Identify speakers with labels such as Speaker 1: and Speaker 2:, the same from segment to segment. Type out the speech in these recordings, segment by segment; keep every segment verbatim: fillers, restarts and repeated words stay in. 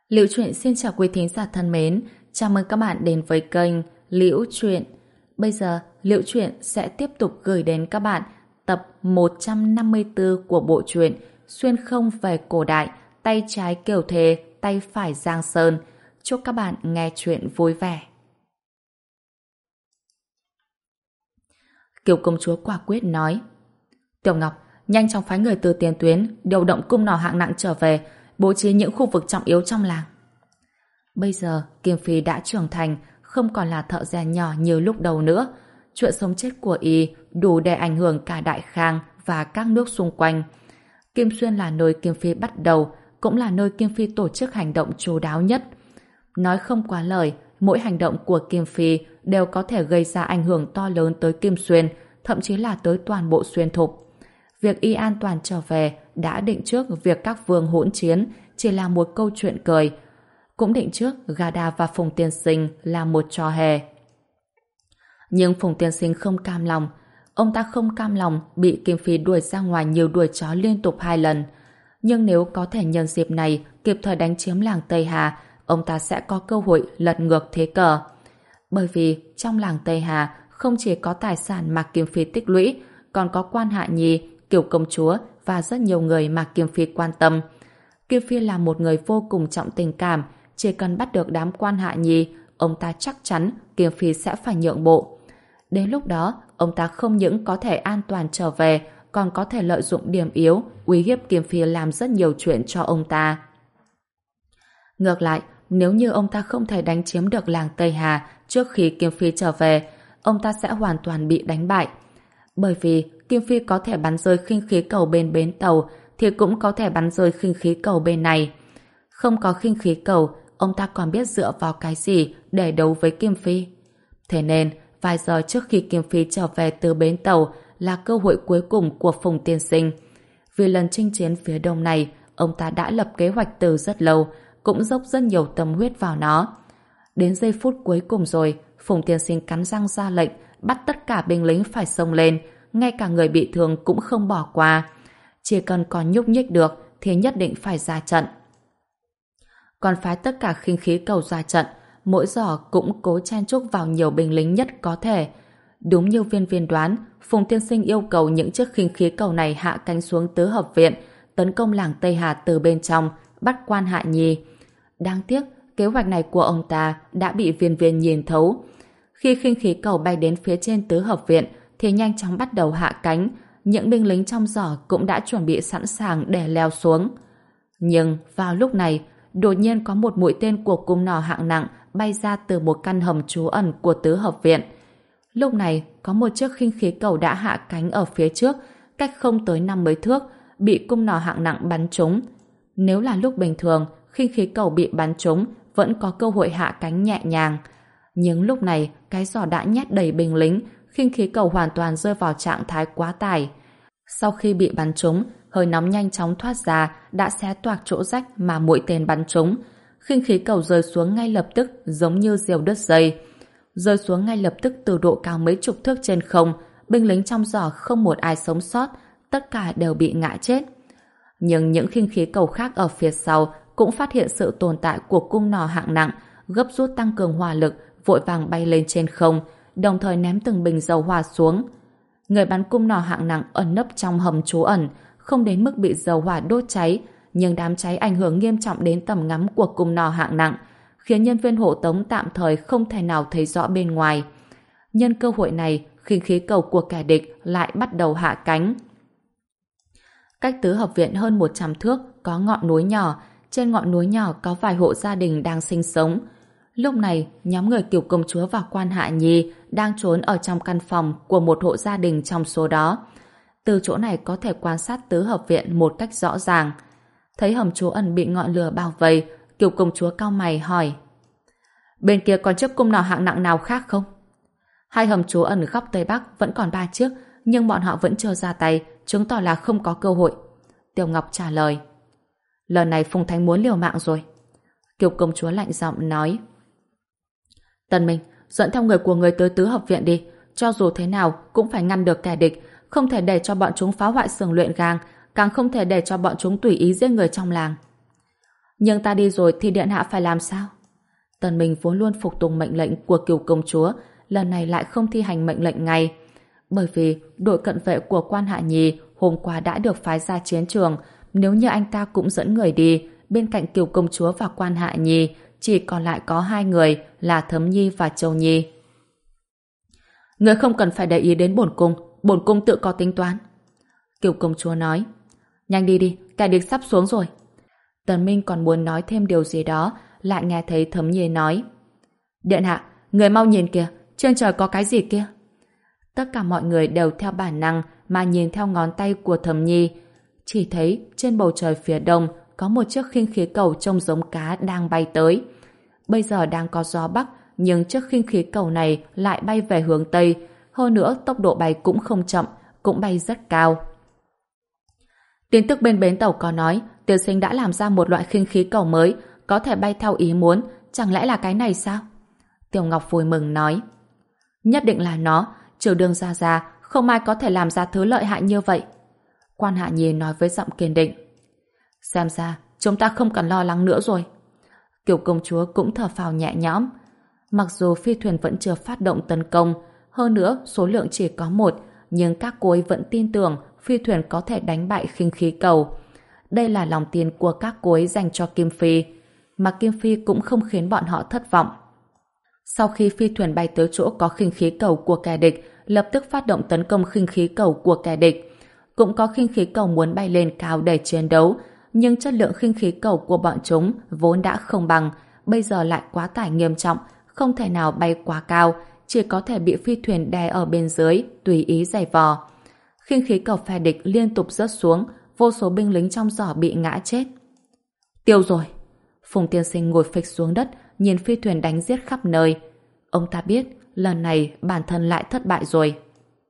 Speaker 1: Liễu Chuyện xin chào quý thính giả thân mến, chào mừng các bạn đến với kênh Liễu Chuyện. Bây giờ, Liễu Chuyện sẽ tiếp tục gửi đến các bạn tập một trăm năm mươi tư của bộ truyện Xuyên không về cổ đại, tay trái Kiều Thề, tay phải Giang Sơn. Chúc các bạn nghe chuyện vui vẻ. Kiều công chúa quả quyết nói: Tiểu Ngọc, nhanh chóng phái người từ tiền tuyến điều động cung nỏ hạng nặng trở về, bố trí những khu vực trọng yếu trong làng. Bây giờ, Kim Phi đã trưởng thành, không còn là thợ rèn nhỏ như lúc đầu nữa. Chuyện sống chết của y đủ để ảnh hưởng cả Đại Khang và các nước xung quanh. Kim Xuyên là nơi Kim Phi bắt đầu, cũng là nơi Kim Phi tổ chức hành động chu đáo nhất. Nói không quá lời, mỗi hành động của Kim Phi đều có thể gây ra ảnh hưởng to lớn tới Kim Xuyên, thậm chí là tới toàn bộ Xuyên Thục. Việc y an toàn trở về đã định trước việc các vương hỗn chiến chỉ là một câu chuyện cười. Cũng định trước Gada và Phùng Tiên Sinh là một trò hề. Nhưng Phùng Tiên Sinh không cam lòng. Ông ta không cam lòng bị Kim Phi đuổi ra ngoài như đuổi chó liên tục hai lần. Nhưng nếu có thể nhân dịp này kịp thời đánh chiếm làng Tây Hà, ông ta sẽ có cơ hội lật ngược thế cờ. Bởi vì trong làng Tây Hà không chỉ có tài sản mà Kim Phi tích lũy, còn có Quan Hạ Nhi, Kiều công chúa và rất nhiều người mà Kim Phi quan tâm. Kim Phi là một người vô cùng trọng tình cảm, chỉ cần bắt được đám Quan Hạ Nhi, ông ta chắc chắn Kim Phi sẽ phải nhượng bộ. Đến lúc đó, ông ta không những có thể an toàn trở về, còn có thể lợi dụng điểm yếu, uy hiếp Kim Phi làm rất nhiều chuyện cho ông ta. Ngược lại, nếu như ông ta không thể đánh chiếm được làng Tây Hà trước khi Kim Phi trở về, ông ta sẽ hoàn toàn bị đánh bại. Bởi vì Kim Phi có thể bắn rơi khinh khí cầu bên bến tàu, thì cũng có thể bắn rơi khinh khí cầu bên này. Không có khinh khí cầu, ông ta còn biết dựa vào cái gì để đấu với Kim Phi. Thế nên, vài giờ trước khi Kim Phi trở về từ bến tàu là cơ hội cuối cùng của Phùng Tiên Sinh. Vì lần chinh chiến phía đông này, ông ta đã lập kế hoạch từ rất lâu, cũng dốc rất nhiều tâm huyết vào nó. Đến giây phút cuối cùng rồi, Phùng Tiên Sinh cắn răng ra lệnh, bắt tất cả binh lính phải xông lên, ngay cả người bị thương cũng không bỏ qua. Chỉ cần còn nhúc nhích được thì nhất định phải ra trận. Còn phái tất cả khinh khí cầu ra trận, mỗi giỏ cũng cố chen chúc vào nhiều binh lính nhất có thể. Đúng như Viên Viên đoán, Phùng Tiên Sinh yêu cầu những chiếc khinh khí cầu này hạ cánh xuống Tứ Hợp Viện, tấn công làng Tây Hà từ bên trong, bắt Quan Hạ Nhi. Đáng tiếc, kế hoạch này của ông ta đã bị Viên Viên nhìn thấu. Khi khinh khí cầu bay đến phía trên Tứ Hợp Viện thì nhanh chóng bắt đầu hạ cánh, những binh lính trong giỏ cũng đã chuẩn bị sẵn sàng để leo xuống. Nhưng vào lúc này, đột nhiên có một mũi tên của cung nỏ hạng nặng bay ra từ một căn hầm trú ẩn của Tứ Hợp Viện. Lúc này, có một chiếc khinh khí cầu đã hạ cánh ở phía trước, cách không tới năm mươi thước, bị cung nỏ hạng nặng bắn trúng. Nếu là lúc bình thường, khinh khí cầu bị bắn trúng vẫn có cơ hội hạ cánh nhẹ nhàng. Nhưng lúc này, cái giỏ đã nhét đầy binh lính, khinh khí cầu hoàn toàn rơi vào trạng thái quá tải. Sau khi bị bắn trúng, hơi nóng nhanh chóng thoát ra, đã xé toạc chỗ rách mà mũi tên bắn trúng. Khinh khí cầu rơi xuống ngay lập tức, giống như diều đứt dây. Rơi xuống ngay lập tức từ độ cao mấy chục thước trên không, binh lính trong giỏ không một ai sống sót, tất cả đều bị ngã chết. Nhưng những khinh khí cầu khác ở phía sau cũng phát hiện sự tồn tại của cung nỏ hạng nặng, gấp rút tăng cường hỏa lực, vội vàng bay lên trên không, đồng thời ném từng bình dầu hỏa xuống. Người bắn cung nỏ hạng nặng ẩn nấp trong hầm trú ẩn, không đến mức bị dầu hỏa đốt cháy, nhưng đám cháy ảnh hưởng nghiêm trọng đến tầm ngắm của cung nỏ hạng nặng, khiến nhân viên hộ tống tạm thời không thể nào thấy rõ bên ngoài. Nhân cơ hội này, khinh khí cầu của kẻ địch lại bắt đầu hạ cánh. Cách Tứ Hợp Viện hơn một trăm thước có ngọn núi nhỏ, trên ngọn núi nhỏ có vài hộ gia đình đang sinh sống. Lúc này, nhóm người Kiều công chúa và Quan Hạ Nhi đang trốn ở trong căn phòng của một hộ gia đình trong số đó. Từ chỗ này có thể quan sát Tứ Hợp Viện một cách rõ ràng. Thấy hầm trú ẩn bị ngọn lửa bao vây, Kiều công chúa cau mày hỏi: Bên kia còn chiếc cung nỏ hạng nặng nào khác không? Hai hầm trú ẩn góc Tây Bắc vẫn còn ba chiếc, nhưng bọn họ vẫn chưa ra tay, chứng tỏ là không có cơ hội. Tiểu Ngọc trả lời. Lần này Phùng Thánh muốn liều mạng rồi. Kiều công chúa lạnh giọng nói. Tần Minh, dẫn theo người của người tới Tứ Hợp Viện đi, cho dù thế nào cũng phải ngăn được kẻ địch, không thể để cho bọn chúng phá hoại xưởng luyện gang, càng không thể để cho bọn chúng tùy ý giết người trong làng. Nhưng ta đi rồi thì điện hạ phải làm sao? Tần Minh vốn luôn phục tùng mệnh lệnh của Kiều công chúa, lần này lại không thi hành mệnh lệnh ngay. Bởi vì đội cận vệ của Quan Hạ Nhi hôm qua đã được phái ra chiến trường, nếu như anh ta cũng dẫn người đi, bên cạnh Kiều công chúa và Quan Hạ Nhi chỉ còn lại có hai người là Thấm Nhi và Châu Nhi. Người không cần phải để ý đến bổn cung, bổn cung tự có tính toán. Kiều công chúa nói. Nhanh đi đi, kẻ địch sắp xuống rồi. Tần Minh còn muốn nói thêm điều gì đó, lại nghe thấy Thấm Nhi nói. Điện hạ, người mau nhìn kìa, trên trời có cái gì kia? Tất cả mọi người đều theo bản năng mà nhìn theo ngón tay của Thấm Nhi. Chỉ thấy trên bầu trời phía đông có một chiếc khinh khí cầu trông giống cá đang bay tới. Bây giờ đang có gió bắc, nhưng chiếc khinh khí cầu này lại bay về hướng tây. Hơn nữa tốc độ bay cũng không chậm, cũng bay rất cao. Tin tức bên bến tàu có nói tiên sinh đã làm ra một loại khinh khí cầu mới, có thể bay theo ý muốn. Chẳng lẽ là cái này sao? Tiểu Ngọc vui mừng nói. Nhất định là nó, trừ đường ra ra, không ai có thể làm ra thứ lợi hại như vậy. Quan Hạ Nhi nói với giọng kiên định. Xem ra, chúng ta không cần lo lắng nữa rồi. Kiều công chúa cũng thở phào nhẹ nhõm. Mặc dù phi thuyền vẫn chưa phát động tấn công, hơn nữa số lượng chỉ có một, nhưng các cô ấy vẫn tin tưởng phi thuyền có thể đánh bại khinh khí cầu. Đây là lòng tin của các cô ấy dành cho Kim Phi, mà Kim Phi cũng không khiến bọn họ thất vọng. Sau khi phi thuyền bay tới chỗ có khinh khí cầu của kẻ địch, lập tức phát động tấn công khinh khí cầu của kẻ địch. Cũng có khinh khí cầu muốn bay lên cao để chiến đấu, nhưng chất lượng khinh khí cầu của bọn chúng vốn đã không bằng, bây giờ lại quá tải nghiêm trọng, không thể nào bay quá cao, chỉ có thể bị phi thuyền đè ở bên dưới, tùy ý giày vò. Khinh khí cầu phe địch liên tục rớt xuống, vô số binh lính trong giỏ bị ngã chết. Tiêu rồi! Phùng tiên sinh ngồi phịch xuống đất, nhìn phi thuyền đánh giết khắp nơi. Ông ta biết, lần này bản thân lại thất bại rồi.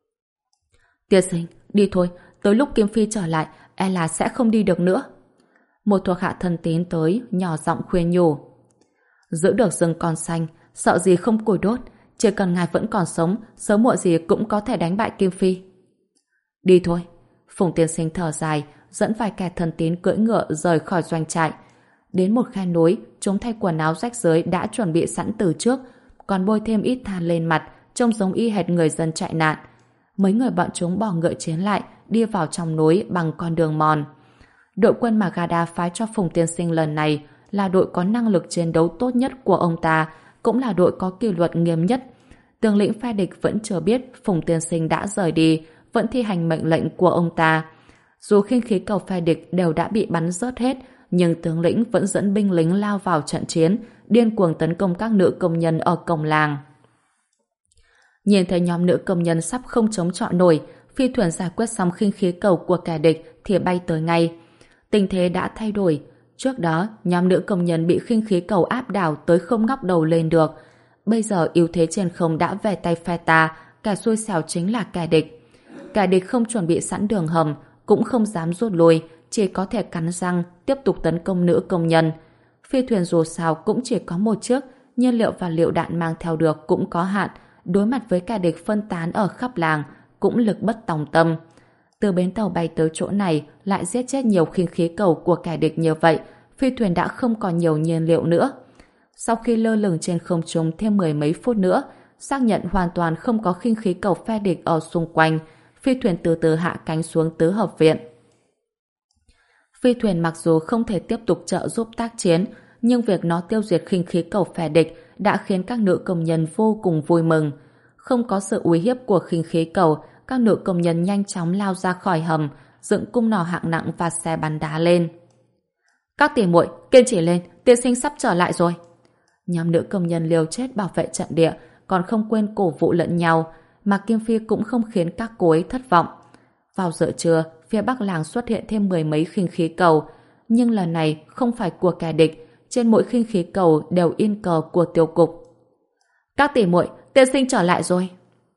Speaker 1: Tiên sinh, đi thôi, tới lúc Kim Phi trở lại, e là sẽ không đi được nữa. Một thuộc hạ thân tín tới, nhỏ giọng khuyên nhủ. Giữ được rừng còn xanh, sợ gì không củi đốt, chỉ cần ngài vẫn còn sống, sớm muộn gì cũng có thể đánh bại Kim Phi. Đi thôi. Phùng tiên sinh thở dài, dẫn vài kẻ thân tín cưỡi ngựa rời khỏi doanh trại. Đến một khe núi, chúng thay quần áo rách rưới đã chuẩn bị sẵn từ trước, còn bôi thêm ít than lên mặt, trông giống y hệt người dân chạy nạn. Mấy người bọn chúng bỏ ngựa chiến lại, đi vào trong núi bằng con đường mòn. Đội quân mà Gada phái cho Phùng tiên sinh lần này là đội có năng lực chiến đấu tốt nhất của ông ta, cũng là đội có kỷ luật nghiêm nhất. Tướng lĩnh phe địch vẫn chưa biết Phùng tiên sinh đã rời đi, vẫn thi hành mệnh lệnh của ông ta. Dù khinh khí cầu phe địch đều đã bị bắn rớt hết, nhưng tướng lĩnh vẫn dẫn binh lính lao vào trận chiến, điên cuồng tấn công các nữ công nhân ở cổng làng. Nhìn thấy nhóm nữ công nhân sắp không chống chọi nổi, phi thuyền giải quyết xong khinh khí cầu của kẻ địch thì bay tới ngay. Tình thế đã thay đổi. Trước đó, nhóm nữ công nhân bị khinh khí cầu áp đảo tới không ngóc đầu lên được. Bây giờ ưu thế trên không đã về tay phe ta, kẻ xui xẻo chính là kẻ địch. Kẻ địch không chuẩn bị sẵn đường hầm, cũng không dám rút lui, chỉ có thể cắn răng tiếp tục tấn công nữ công nhân. Phi thuyền dù sao cũng chỉ có một chiếc, nhiên liệu và liệu đạn mang theo được cũng có hạn, đối mặt với kẻ địch phân tán ở khắp làng, cũng lực bất tòng tâm. Từ bến tàu bay tới chỗ này lại giết chết nhiều khinh khí cầu của kẻ địch như vậy, phi thuyền đã không còn nhiều nhiên liệu nữa. Sau khi lơ lửng trên không trung thêm mười mấy phút nữa, xác nhận hoàn toàn không có khinh khí cầu phe địch ở xung quanh, phi thuyền từ từ hạ cánh xuống tứ hợp viện. Phi thuyền mặc dù không thể tiếp tục trợ giúp tác chiến, nhưng việc nó tiêu diệt khinh khí cầu phe địch đã khiến các nữ công nhân vô cùng vui mừng. Không có sự uy hiếp của khinh khí cầu, các nữ công nhân nhanh chóng lao ra khỏi hầm, dựng cung nỏ hạng nặng và xe bắn đá lên. Các tỷ muội, kiên trì lên, tiên sinh sắp trở lại rồi. Nhóm nữ công nhân liều chết bảo vệ trận địa, còn không quên cổ vũ lẫn nhau, mà Kim Phi cũng không khiến các cô ấy thất vọng. Vào giờ trưa, phía bắc làng xuất hiện thêm mười mấy khinh khí cầu, nhưng lần này không phải của kẻ địch, trên mỗi khinh khí cầu đều in cờ của tiêu cục. Các tỷ muội, tiên sinh trở lại rồi.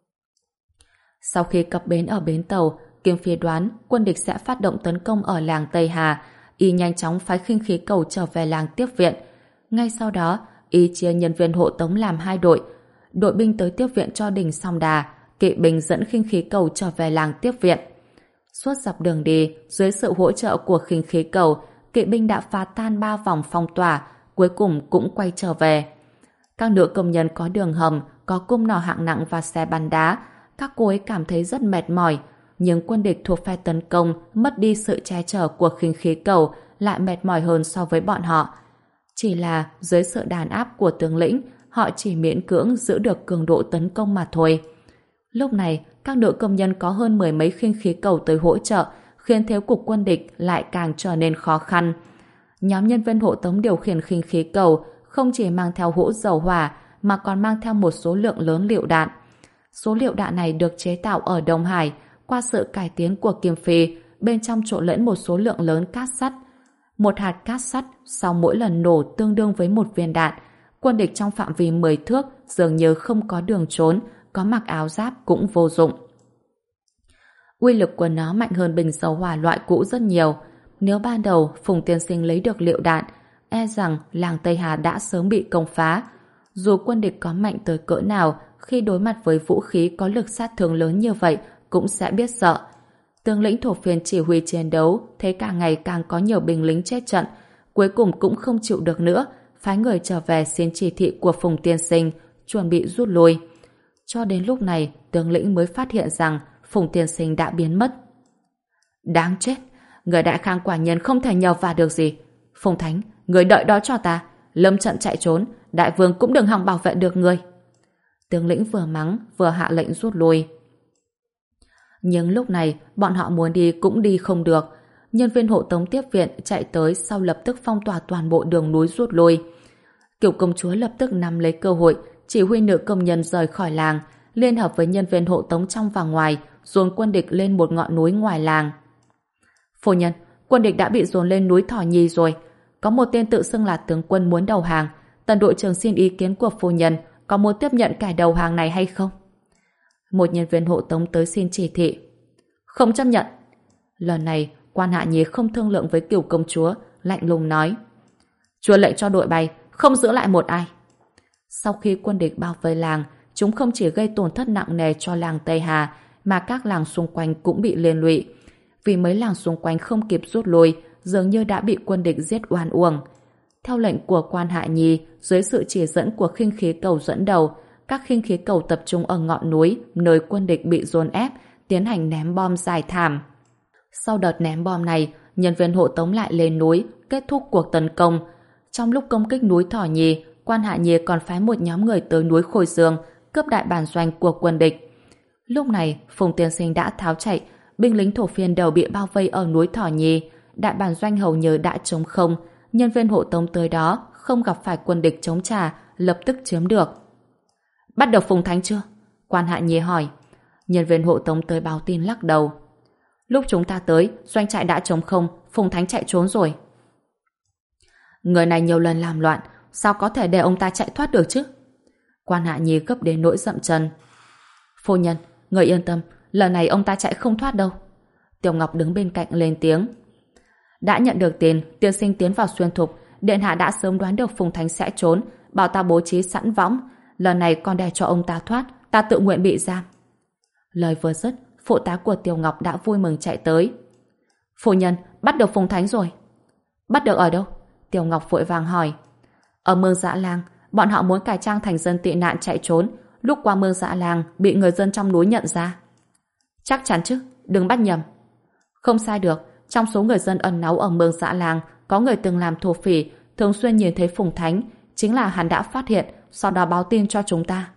Speaker 1: Sau khi cập bến ở bến tàu, Kim Phi đoán quân địch sẽ phát động tấn công ở làng Tây Hà, y nhanh chóng phái khinh khí cầu trở về làng tiếp viện. Ngay sau đó, y chia nhân viên hộ tống làm hai đội, đội binh tới tiếp viện cho Đình Song Đà, kỵ binh dẫn khinh khí cầu trở về làng tiếp viện. Suốt dọc đường đi, dưới sự hỗ trợ của khinh khí cầu, kỵ binh đã phá tan ba vòng phong tỏa, cuối cùng cũng quay trở về. Các nữ công nhân có đường hầm, có cung nỏ hạng nặng và xe bắn đá, các cô ấy cảm thấy rất mệt mỏi, nhưng quân địch thuộc phe tấn công mất đi sự che chở của khinh khí cầu lại mệt mỏi hơn so với bọn họ. Chỉ là dưới sự đàn áp của tướng lĩnh, họ chỉ miễn cưỡng giữ được cường độ tấn công mà thôi. Lúc này, các nữ công nhân có hơn mười mấy khinh khí cầu tới hỗ trợ, khiến thế cục quân địch lại càng trở nên khó khăn. Nhóm nhân viên hộ tống điều khiển khinh khí cầu không chỉ mang theo hũ dầu hỏa mà còn mang theo một số lượng lớn lựu đạn. Số lựu đạn này được chế tạo ở Đông Hải qua sự cải tiến của Kim Phi, bên trong trộn lẫn một số lượng lớn cát sắt. Một hạt cát sắt sau mỗi lần nổ tương đương với một viên đạn. Quân địch trong phạm vi mười thước dường như không có đường trốn, có mặc áo giáp cũng vô dụng. Uy lực của nó mạnh hơn bình dầu hỏa loại cũ rất nhiều. Nếu ban đầu Phùng Tiên Sinh lấy được lựu đạn, e rằng làng Tây Hà đã sớm bị công phá. Dù quân địch có mạnh tới cỡ nào, khi đối mặt với vũ khí có lực sát thương lớn như vậy cũng sẽ biết sợ. Tướng lĩnh Thổ Phiên chỉ huy chiến đấu, thấy càng ngày càng có nhiều binh lính chết trận, cuối cùng cũng không chịu được nữa, phái người trở về xin chỉ thị của Phùng Tiên Sinh, chuẩn bị rút lui. Cho đến lúc này, tướng lĩnh mới phát hiện rằng Phùng Tiên Sinh đã biến mất. Đáng chết! Người đại khang quả nhân không thể nhờ vả được gì. Phùng Thánh, người đợi đó cho ta. Lâm trận chạy trốn, đại vương cũng đừng hòng bảo vệ được người. Tướng lĩnh vừa mắng, vừa hạ lệnh rút lui. Nhưng lúc này, bọn họ muốn đi cũng đi không được. Nhân viên hộ tống tiếp viện chạy tới sau lập tức phong tỏa toàn bộ đường núi rút lui. Kiểu công chúa lập tức nắm lấy cơ hội, chỉ huy nữ công nhân rời khỏi làng, liên hợp với nhân viên hộ tống trong và ngoài, dồn quân địch lên một ngọn núi ngoài làng. Phu nhân, quân địch đã bị dồn lên núi Thỏ Nhi rồi. Có một tên tự xưng là tướng quân muốn đầu hàng. Tần đội trưởng xin ý kiến của phu nhân, có muốn tiếp nhận kẻ đầu hàng này hay không? Một nhân viên hộ tống tới xin chỉ thị. Không chấp nhận. Lần này, quan Hạ Nhi không thương lượng với Cửu công chúa, lạnh lùng nói. Chúa lệnh cho đội bay, không giữ lại một ai. Sau khi quân địch bao vây làng, chúng không chỉ gây tổn thất nặng nề cho làng Tây Hà, mà các làng xung quanh cũng bị liên lụy. Vì mấy làng xung quanh không kịp rút lui, dường như đã bị quân địch giết oan uổng. Theo lệnh của quan Hạ Nhi, dưới sự chỉ dẫn của khinh khí cầu dẫn đầu, các khinh khí cầu tập trung ở ngọn núi, nơi quân địch bị dồn ép, tiến hành ném bom dài thảm. Sau đợt ném bom này, nhân viên hộ tống lại lên núi, kết thúc cuộc tấn công. Trong lúc công kích núi Thỏ Nhi, quan Hạ Nhi còn phái một nhóm người tới núi Khôi Dương, cướp đại bản doanh của quân địch. Lúc này, Phùng Tiên Sinh đã tháo chạy, binh lính Thổ Phiên đều bị bao vây ở núi Thỏ Nhi, đại bản doanh hầu như đã trống không, nhân viên hộ tống tới đó không gặp phải quân địch chống trả, lập tức chiếm được. Bắt được Phùng Thánh chưa? Quan Hạ Nhi hỏi. Nhân viên hộ tống tới báo tin lắc đầu. Lúc chúng ta tới, doanh trại đã trống không, Phùng Thánh chạy trốn rồi. Người này nhiều lần làm loạn, sao có thể để ông ta chạy thoát được chứ? Quan Hạ Nhi gấp đến nỗi dậm chân. Phu nhân, người yên tâm, lần này ông ta chạy không thoát đâu. Tiểu Ngọc đứng bên cạnh lên tiếng. Đã nhận được tiền, tiên sinh tiến vào xuyên thục, điện hạ đã sớm đoán được Phùng Thánh sẽ trốn, bảo ta bố trí sẵn võng, lần này còn để cho ông ta thoát, ta tự nguyện bị giam. Lời vừa dứt, phụ tá của Tiểu Ngọc đã vui mừng chạy tới. Phu nhân, bắt được Phùng Thánh rồi. Bắt được ở đâu? Tiểu Ngọc vội vàng hỏi. Ở Mương Dã Lang, bọn họ muốn cải trang thành dân tị nạn chạy trốn, lúc qua Mương Dã Lang bị người dân trong núi nhận ra. Chắc chắn chứ, đừng bắt nhầm. Không sai được, trong số người dân ẩn náu ở Mương Dã Lang có người từng làm thổ phỉ, thường xuyên nhìn thấy Phùng Thánh, chính là hắn đã phát hiện, sau đó báo tin cho chúng ta.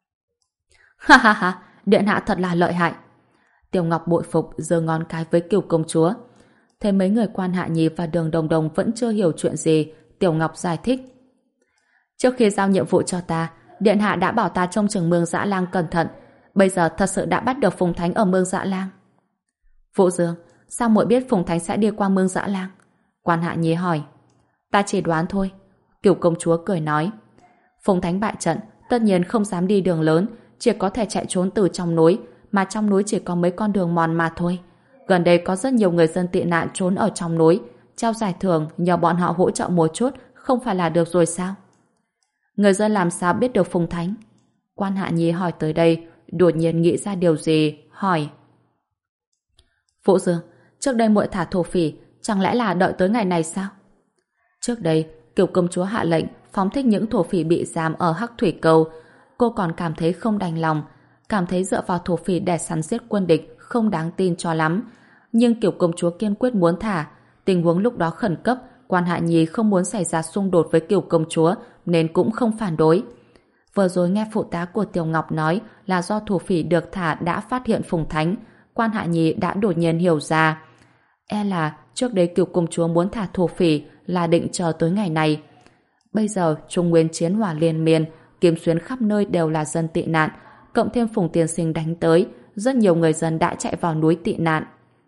Speaker 1: Ha ha ha, điện hạ thật là lợi hại. Tiểu Ngọc bội phục giơ ngón cái với Kiều công chúa. Thế mấy người quan Hạ Nhi và Đường Đồng Đồng vẫn chưa hiểu chuyện gì, Tiểu Ngọc giải thích. Trước khi giao nhiệm vụ cho ta, điện hạ đã bảo ta trông chừng Mương Dã Lang cẩn thận, bây giờ thật sự đã bắt được Phùng Thánh ở Mương Dã Lang. Vũ Dương, sao muội biết Phùng Thánh sẽ đi qua Mương Dã Lang? Quan Hạ Nhi hỏi. Ta chỉ đoán thôi. Kiều công chúa cười nói. Phùng Thánh bại trận, tất nhiên không dám đi đường lớn, chỉ có thể chạy trốn từ trong núi, mà trong núi chỉ có mấy con đường mòn mà thôi. Gần đây có rất nhiều người dân tị nạn trốn ở trong núi, trao giải thưởng nhờ bọn họ hỗ trợ một chút, không phải là được rồi sao? Người dân làm sao biết được Phùng Thánh? Quan Hạ Nhi hỏi tới đây, đột nhiên nghĩ ra điều gì, hỏi. Vũ Dương, trước đây muội thả thổ phỉ, chẳng lẽ là đợi tới ngày này sao? Trước đây, Kiều công chúa hạ lệnh phóng thích những thổ phỉ bị giam ở Hắc Thủy Cầu. Cô còn cảm thấy không đành lòng, cảm thấy dựa vào thổ phỉ để săn giết quân địch không đáng tin cho lắm. Nhưng Kiều công chúa kiên quyết muốn thả. Tình huống lúc đó khẩn cấp, Quan Hạ Nhi không muốn xảy ra xung đột với Kiều công chúa nên cũng không phản đối. Vừa rồi nghe phụ tá của Tiểu Ngọc nói là do thổ phỉ được thả đã phát hiện Phùng Thánh, Quan Hạ Nhi đã đột nhiên hiểu ra. E là trước đây Kiều công chúa muốn thả thổ phỉ là định chờ tới ngày này. Bây giờ Trung Nguyên chiến hỏa liên miên, Kiếm Xuyến khắp nơi đều là dân tị nạn, cộng thêm Phùng tiên sinh đánh tới, rất nhiều người dân đã chạy vào núi tị nạn.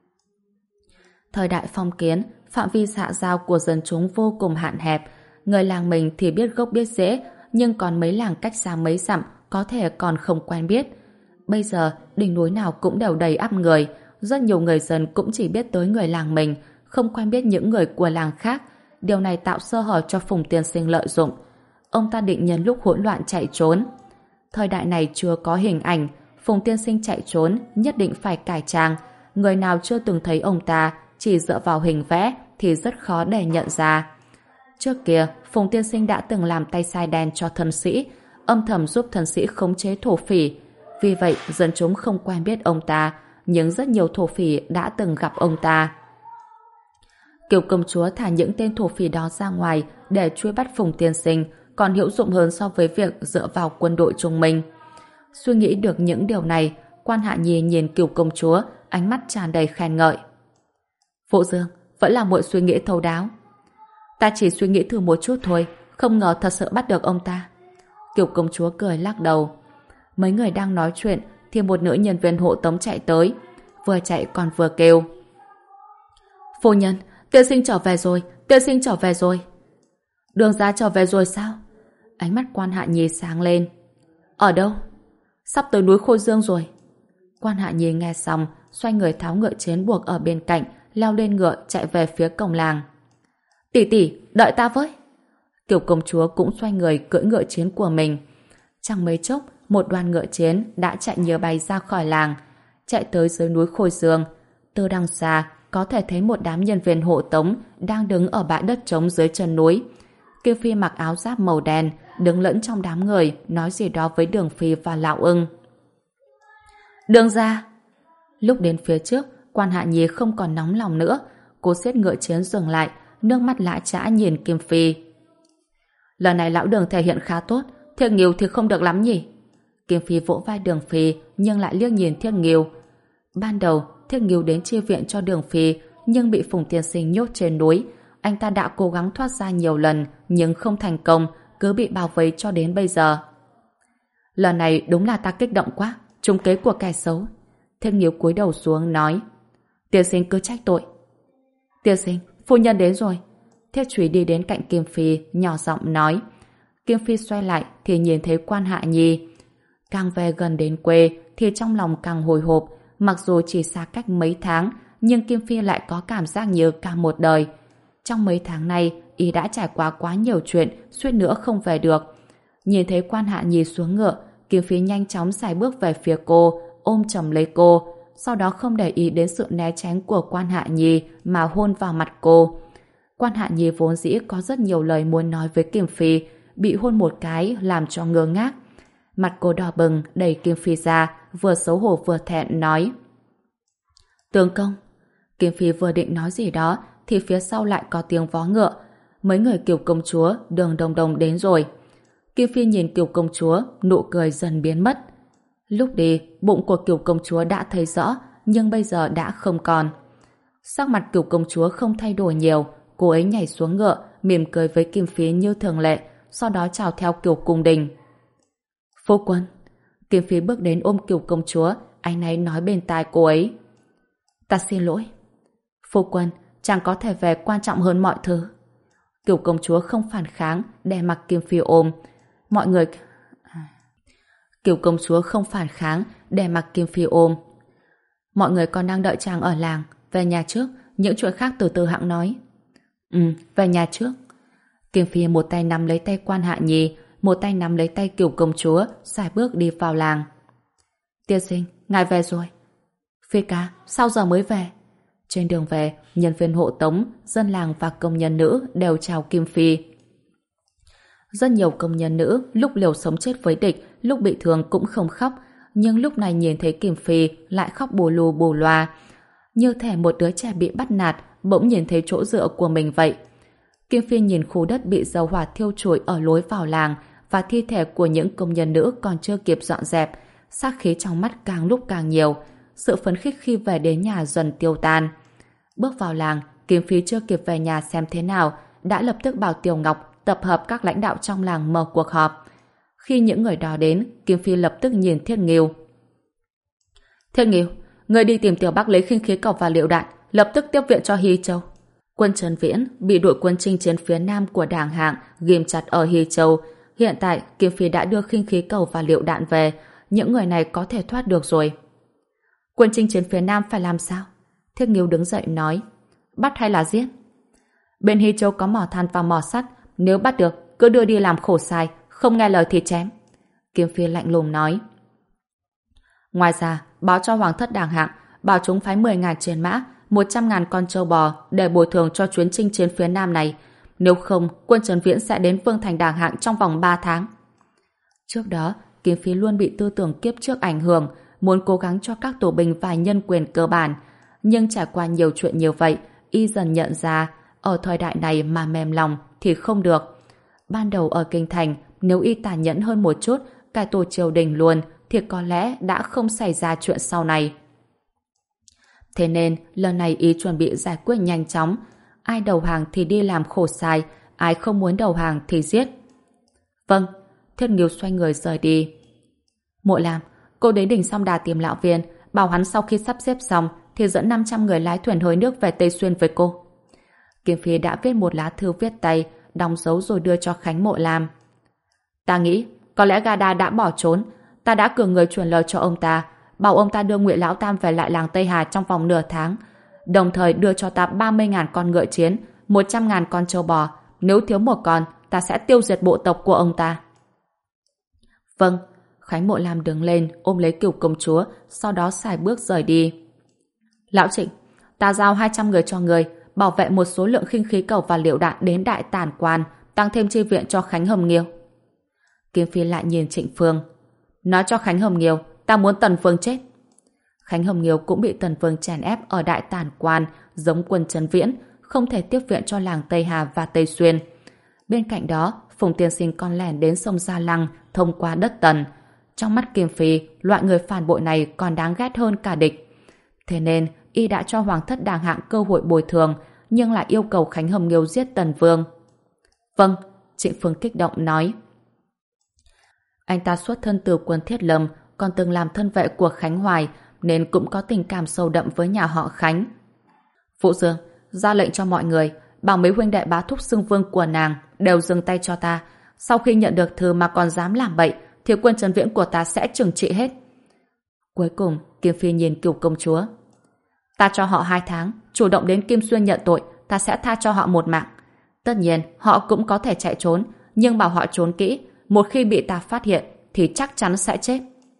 Speaker 1: Thời đại phong kiến, phạm vi xã giao của dân chúng vô cùng hạn hẹp. Người làng mình thì biết gốc biết rễ, nhưng còn mấy làng cách xa mấy dặm có thể còn không quen biết. Bây giờ, đỉnh núi nào cũng đều đầy ắp người, rất nhiều người dân cũng chỉ biết tới người làng mình, không quen biết những người của làng khác. Điều này tạo sơ hở cho Phùng tiên sinh lợi dụng. Ông ta định nhân lúc hỗn loạn chạy trốn. Thời đại này chưa có hình ảnh, Phùng tiên sinh chạy trốn nhất định phải cải trang. Người nào chưa từng thấy ông ta, chỉ dựa vào hình vẽ thì rất khó để nhận ra. Trước kia, Phùng tiên sinh đã từng làm tay sai đen cho thân sĩ, âm thầm giúp thân sĩ khống chế thổ phỉ. Vì vậy, dân chúng không quen biết ông ta, nhưng rất nhiều thổ phỉ đã từng gặp ông ta. Kiều công chúa thả những tên thổ phỉ đó ra ngoài để truy bắt Phùng tiên sinh còn hữu dụng hơn so với việc dựa vào quân đội Trung Minh. Suy nghĩ được những điều này, Quan Hạ Nhi nhìn Kiều công chúa, ánh mắt tràn đầy khen ngợi. Phụ Dương, vẫn là muội suy nghĩ thấu đáo. Ta chỉ suy nghĩ thử một chút thôi, không ngờ thật sự bắt được ông ta. Kiều công chúa cười lắc đầu. Mấy người đang nói chuyện thì một nữ nhân viên hộ tống chạy tới, vừa chạy còn vừa kêu. Phu nhân, tiên sinh trở về rồi, tiên sinh trở về rồi. Đường ra trở về rồi sao? Ánh mắt Quan Hạ Nhi sáng lên. Ở đâu? Sắp tới núi Khôi Dương rồi. Quan Hạ Nhi nghe xong, xoay người tháo ngựa chiến buộc ở bên cạnh, leo lên ngựa chạy về phía cổng làng. Tỷ tỷ, đợi ta với. Kiều công chúa cũng xoay người cưỡi ngựa chiến của mình. Chẳng mấy chốc, một đoàn ngựa chiến đã chạy như bay ra khỏi làng, chạy tới dưới núi Khôi Dương. Từ đằng xa, có thể thấy một đám nhân viên hộ tống đang đứng ở bãi đất trống dưới chân núi. Kiều Phi mặc áo giáp màu đen, đứng lẫn trong đám người, nói gì đó với Đường Phi và Lão Ưng. Đường ra! Lúc đến phía trước, Quan Hạ Nhi không còn nóng lòng nữa. Cô siết ngựa chiến dừng lại, nước mắt lã chã nhìn Kim Phi. Lần này lão Đường thể hiện khá tốt, Thiết Nghiêu thì không được lắm nhỉ? Kim Phi vỗ vai Đường Phi, nhưng lại liếc nhìn Thiết Nghiêu. Ban đầu, Thiết Nghiêu đến chi viện cho Đường Phi, nhưng bị Phùng tiên sinh nhốt trên núi. Anh ta đã cố gắng thoát ra nhiều lần, nhưng không thành công, cứ bị bao vây cho đến bây giờ. Lần này đúng là ta kích động quá, trúng kế của kẻ xấu. Thiết Nghiêu cúi đầu xuống nói. Tiên sinh cứ trách tội. Tiên sinh, phu nhân đến rồi. Thiết Chúy đi đến cạnh Kim Phi, nhỏ giọng nói. Kim Phi xoay lại thì nhìn thấy Quan Hạ Nhi. Càng về gần đến quê thì trong lòng càng hồi hộp. Mặc dù chỉ xa cách mấy tháng, nhưng Kim Phi lại có cảm giác như cả một đời. Trong mấy tháng này, y đã trải qua quá nhiều chuyện, suýt nữa không về được. Nhìn thấy Quan Hạ Nhi xuống ngựa, Kim Phi nhanh chóng xài bước về phía cô, ôm chầm lấy cô, sau đó không để ý đến sự né tránh của Quan Hạ Nhi mà hôn vào mặt cô. Quan Hạ Nhi vốn dĩ có rất nhiều lời muốn nói với Kim Phi, bị hôn một cái làm cho ngơ ngác. Mặt cô đỏ bừng, đẩy Kim Phi ra, vừa xấu hổ vừa thẹn nói. Tướng công. Kim Phi vừa định nói gì đó thì phía sau lại có tiếng vó ngựa. Mấy người Kiều công chúa, Đường Đồng Đồng đến rồi. Kim Phi nhìn Kiều công chúa, nụ cười dần biến mất. Lúc đi, bụng của Kiều công chúa đã thấy rõ, nhưng bây giờ đã không còn. Sắc mặt Kiều công chúa không thay đổi nhiều, cô ấy nhảy xuống ngựa, mỉm cười với Kim Phi như thường lệ, sau đó chào theo Kiều cung đình. Phu quân. Kim Phi bước đến ôm Kiều công chúa, anh ấy nói bên tai cô ấy. Ta xin lỗi. Phu quân, chàng có thể về quan trọng hơn mọi thứ. Kiều công chúa không phản kháng, đè mặc Kim Phi ôm. Mọi người... Kiều công chúa không phản kháng, đè mặc Kim Phi ôm. Mọi người còn đang đợi chàng ở làng, về nhà trước, những chuyện khác từ từ hẵng nói. Ừ, về nhà trước. Kim Phi một tay nắm lấy tay Quan Hạ Nhi, một tay nắm lấy tay Kiều công chúa, xài bước đi vào làng. Tiên sinh, ngài về rồi. Phi ca, sao giờ mới về? Trên đường về, nhân viên hộ tống, dân làng và công nhân nữ đều chào Kim Phi. Rất nhiều công nhân nữ lúc liều sống chết với địch, lúc bị thương cũng không khóc, nhưng lúc này nhìn thấy Kim Phi lại khóc bù lù bù loa, như thể một đứa trẻ bị bắt nạt bỗng nhìn thấy chỗ dựa của mình vậy. Kim Phi nhìn khu đất bị dầu hỏa thiêu trụi ở lối vào làng và thi thể của những công nhân nữ còn chưa kịp dọn dẹp, sát khí trong mắt càng lúc càng nhiều, sự phấn khích khi về đến nhà dần tiêu tan. Bước vào làng, Kim Phi chưa kịp về nhà xem thế nào, đã lập tức bảo Tiểu Ngọc tập hợp các lãnh đạo trong làng mở cuộc họp. Khi những người đó đến, Kim Phi lập tức nhìn Thiết Nghiêu. Thiết Nghiêu, người đi tìm Tiểu Bắc lấy khinh khí cầu và lựu đạn, lập tức tiếp viện cho Hy Châu. Quân Trần Viễn bị đội quân chinh chiến phía nam của Đảng Hạng ghim chặt ở Hy Châu. Hiện tại, Kim Phi đã đưa khinh khí cầu và lựu đạn về, những người này có thể thoát được rồi. Quân chinh chiến phía nam phải làm sao? Thiết Nghiêu đứng dậy nói, bắt hay là giết? Bên Hy Châu có mỏ than và mỏ sắt, nếu bắt được, cứ đưa đi làm khổ sai, không nghe lời thì chém. Kim Phi lạnh lùng nói. Ngoài ra, báo cho Hoàng thất Đảng Hạng, bảo chúng phái mười ngàn chiến mã, một trăm ngàn con trâu bò để bồi thường cho chuyến chinh chiến phía nam này. Nếu không, quân Trần Viễn sẽ đến Vương thành Đảng Hạng trong vòng ba tháng. Trước đó, Kim Phi luôn bị tư tưởng kiếp trước ảnh hưởng, muốn cố gắng cho các tù binh vài nhân quyền cơ bản. Nhưng trải qua nhiều chuyện như vậy, y dần nhận ra, ở thời đại này mà mềm lòng thì không được. Ban đầu ở Kinh Thành, nếu y tàn nhẫn hơn một chút, cải tổ triều đình luôn, thì có lẽ đã không xảy ra chuyện sau này. Thế nên, lần này y chuẩn bị giải quyết nhanh chóng. Ai đầu hàng thì đi làm khổ sai, ai không muốn đầu hàng thì giết. Vâng, Thiết Nghiêu xoay người rời đi. Mộ Lam, cô đến đỉnh Song Đà tìm lão viên, bảo hắn sau khi sắp xếp xong thì dẫn năm trăm người lái thuyền hơi nước về Tây Xuyên với cô. Kim Phi đã viết một lá thư viết tay, đóng dấu rồi đưa cho Khánh Mộ Lam. Ta nghĩ, có lẽ Gada đã bỏ trốn. Ta đã cử người truyền lời cho ông ta, bảo ông ta đưa Ngụy Lão Tam về lại làng Tây Hà trong vòng nửa tháng, đồng thời đưa cho ta ba mươi ngàn con ngựa chiến, một trăm ngàn con trâu bò. Nếu thiếu một con, ta sẽ tiêu diệt bộ tộc của ông ta. Vâng. Khánh Mộ Lam đứng lên, ôm lấy Cửu công chúa, sau đó xài bước rời đi. Lão Trịnh, ta giao hai trăm người cho người, bảo vệ một số lượng khinh khí cầu và lựu đạn đến Đại Tản Quan, tăng thêm chi viện cho Khánh Hồng Nghiêu. Kim Phi lại nhìn Trịnh Phương. Nói cho Khánh Hồng Nghiêu, ta muốn Tần Vương chết. Khánh Hồng Nghiêu cũng bị Tần Vương chèn ép ở Đại Tản Quan, giống quân Trần Viễn, không thể tiếp viện cho làng Tây Hà và Tây Xuyên. Bên cạnh đó, Phùng Tiên Sinh còn lẻn đến sông Gia Lăng, thông qua đất Tần. Trong mắt Kim Phi, loại người phản bội này còn đáng ghét hơn cả địch. Thế nên, y đã cho Hoàng thất Đảng Hạng cơ hội bồi thường, nhưng lại yêu cầu Khánh Hồng Nghiêu giết Tần Vương. Vâng, Trịnh Phương kích động nói. Anh ta xuất thân từ quân Thiết Lâm, còn từng làm thân vệ của Khánh Hoài, nên cũng có tình cảm sâu đậm với nhà họ Khánh. Phụ Dương, ra lệnh cho mọi người, bảo mấy huynh đệ bá thúc xưng vương của nàng đều dừng tay cho ta. Sau khi nhận được thư mà còn dám làm bậy, thì quân Trần Viễn của ta sẽ trừng trị hết. Cuối cùng, Kim Phi nhìn Cửu công chúa. Ta cho họ hai tháng, chủ động đến Kim Xuyên nhận tội, ta sẽ tha cho họ một mạng. Tất nhiên, họ cũng có thể chạy trốn, nhưng bảo họ trốn kỹ, một khi bị ta phát hiện, thì chắc chắn sẽ chết.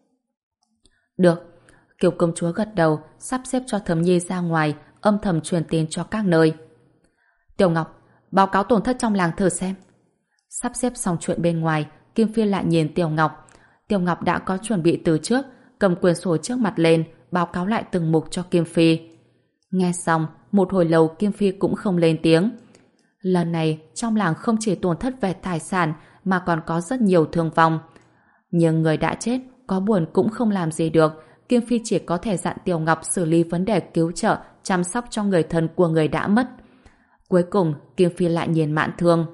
Speaker 1: Được. Kiều công chúa gật đầu, sắp xếp cho Thẩm Nhi ra ngoài, âm thầm truyền tin cho các nơi. Tiểu Ngọc, báo cáo tổn thất trong làng thử xem. Sắp xếp xong chuyện bên ngoài, Kim Phi lại nhìn Tiểu Ngọc. Tiểu Ngọc đã có chuẩn bị từ trước, cầm quyển sổ trước mặt lên, báo cáo lại từng mục cho Kim Phi. Nghe xong, một hồi lâu Kim Phi cũng không lên tiếng. Lần này, trong làng không chỉ tổn thất về tài sản, mà còn có rất nhiều thương vong. Nhưng người đã chết, có buồn cũng không làm gì được. Kim Phi chỉ có thể dặn Tiểu Ngọc xử lý vấn đề cứu trợ, chăm sóc cho người thân của người đã mất. Cuối cùng, Kim Phi lại nhìn Mạn Thương.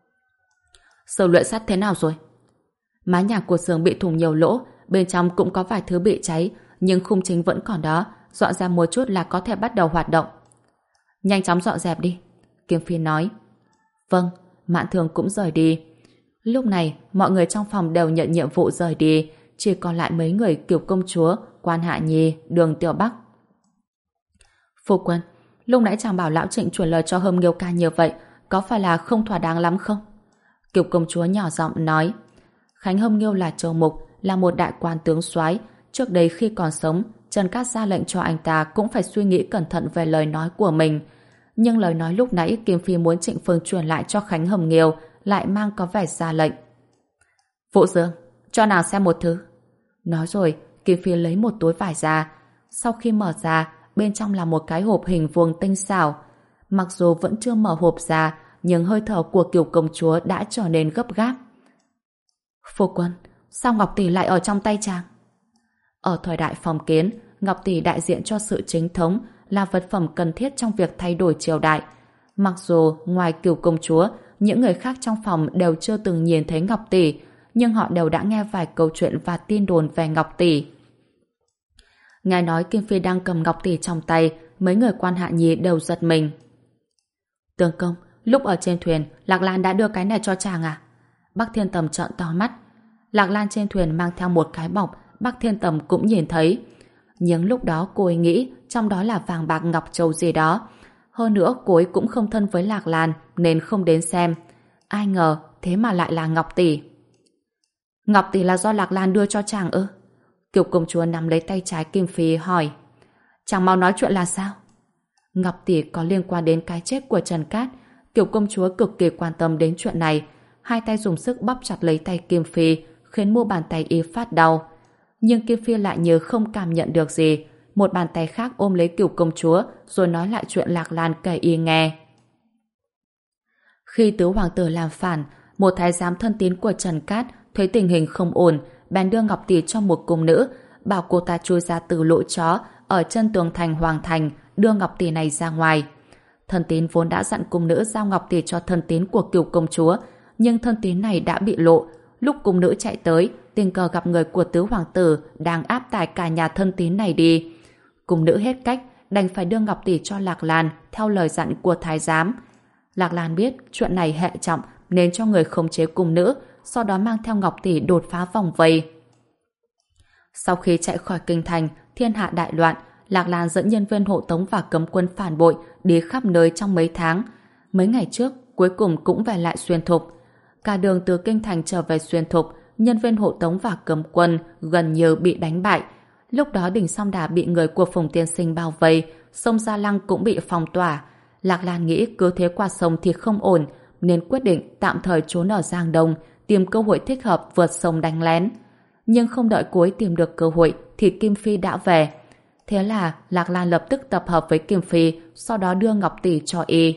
Speaker 1: Sở luyện sắt thế nào rồi? Mái nhà của xưởng bị thủng nhiều lỗ, bên trong cũng có vài thứ bị cháy, nhưng khung chính vẫn còn đó, dọn ra một chút là có thể bắt đầu hoạt động. Nhanh chóng dọn dẹp đi, Kim Phi nói. Vâng, Mạn Thương cũng rời đi. Lúc này, mọi người trong phòng đều nhận nhiệm vụ rời đi, chỉ còn lại mấy người Kiều công chúa, Quan Hạ Nhi, Đường Tiểu Bắc. Phu quân, lúc nãy chàng bảo lão Trịnh chuyển lời cho Hâm Nghiêu ca như vậy, có phải là không thỏa đáng lắm không? Kiều công chúa nhỏ giọng nói. Khánh Hâm Nghiêu là châu mục, là một đại quan tướng soái, trước đây khi còn sống, Trần Cát ra lệnh cho anh ta cũng phải suy nghĩ cẩn thận về lời nói của mình. Nhưng lời nói lúc nãy Kim Phi muốn Trịnh Phương truyền lại cho Khánh Hồng Nghiêu lại mang có vẻ ra lệnh. Vũ Dương, cho nàng xem một thứ. Nói rồi, Kim Phi lấy một túi vải ra. Sau khi mở ra, bên trong là một cái hộp hình vuông tinh xảo. Mặc dù vẫn chưa mở hộp ra, nhưng hơi thở của Kiều công chúa đã trở nên gấp gáp. Phu quân, sao ngọc tỷ lại ở trong tay chàng? Ở thời đại phong kiến, ngọc tỷ đại diện cho sự chính thống, là vật phẩm cần thiết trong việc thay đổi triều đại. Mặc dù ngoài Kiều công chúa, những người khác trong phòng đều chưa từng nhìn thấy ngọc tỷ, nhưng họ đều đã nghe vài câu chuyện và tin đồn về ngọc tỷ. Nghe nói Kim Phi đang cầm ngọc tỷ trong tay, mấy người quan hạ nhi đều giật mình. Tướng công, lúc ở trên thuyền, Lạc Lan đã đưa cái này cho chàng à? Bắc Thiên Tầm trợn to mắt. Lạc Lan trên thuyền mang theo một cái bọc, Bắc Thiên Tầm cũng nhìn thấy. Nhưng lúc đó cô ấy nghĩ trong đó là vàng bạc ngọc châu gì đó. Hơn nữa cô ấy cũng không thân với Lạc Lan nên không đến xem. Ai ngờ thế mà lại là ngọc tỷ. Ngọc tỷ là do Lạc Lan đưa cho chàng ư? Kiều công chúa nắm lấy tay trái Kim Phi hỏi. Chàng mau nói chuyện là sao? Ngọc tỷ có liên quan đến cái chết của Trần Cát. Kiều công chúa cực kỳ quan tâm đến chuyện này. Hai tay dùng sức bóp chặt lấy tay Kim Phi, khiến mu bàn tay y phát đau. Nhưng Kim Phi lại như không cảm nhận được gì. Một bàn tay khác ôm lấy Kiều công chúa rồi nói lại chuyện Lạc Lan kể y nghe. Khi tứ hoàng tử làm phản, một thái giám thân tín của Trần Cát thấy tình hình không ổn, bèn đưa ngọc tỷ cho một cung nữ, bảo cô ta chui ra từ lỗ chó ở chân tường thành hoàng thành, đưa ngọc tỷ này ra ngoài. Thân tín vốn đã dặn cung nữ giao ngọc tỷ cho thân tín của Kiều công chúa, nhưng thân tín này đã bị lộ. Lúc cung nữ chạy tới, tình cờ gặp người của tứ hoàng tử đang áp tải cả nhà thân tín này đi. Cung nữ hết cách, đành phải đưa ngọc tỷ cho Lạc Lan theo lời dặn của thái giám. Lạc Lan biết chuyện này hệ trọng nên cho người khống chế cung nữ, sau đó mang theo ngọc tỷ đột phá vòng vây. Sau khi chạy khỏi kinh thành, thiên hạ đại loạn, Lạc Lan dẫn nhân viên hộ tống và cấm quân phản bội đi khắp nơi trong mấy tháng. Mấy ngày trước, cuối cùng cũng về lại Xuyên Thục. Cả đường từ kinh thành trở về Xuyên Thục, nhân viên hộ tống và cấm quân gần như bị đánh bại. Lúc đó đỉnh Song Đà bị người của Phùng Tiên Sinh bao vây, sông Gia Lăng cũng bị phong tỏa. Lạc Lan nghĩ cứ thế qua sông thì không ổn, nên quyết định tạm thời trốn ở Giang Đông, tìm cơ hội thích hợp vượt sông đánh lén. Nhưng không đợi cô ấy tìm được cơ hội thì Kim Phi đã về. Thế là Lạc Lan lập tức tập hợp với Kim Phi, sau đó đưa ngọc tỷ cho y.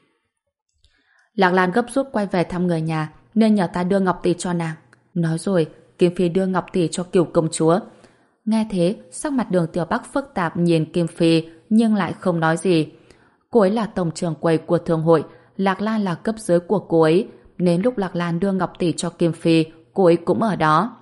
Speaker 1: Lạc Lan gấp rút quay về thăm người nhà, nên nhờ ta đưa ngọc tỷ cho nàng. Nói rồi, Kim Phi đưa ngọc tỷ cho Kiều công chúa. Nghe thế, sắc mặt Đường Tiểu Bắc phức tạp nhìn Kim Phi, nhưng lại không nói gì. Cô ấy là tổng trưởng quầy của thương hội, Lạc Lan là cấp dưới của cô ấy, nên lúc Lạc Lan đưa ngọc tỷ cho Kim Phi, cô ấy cũng ở đó.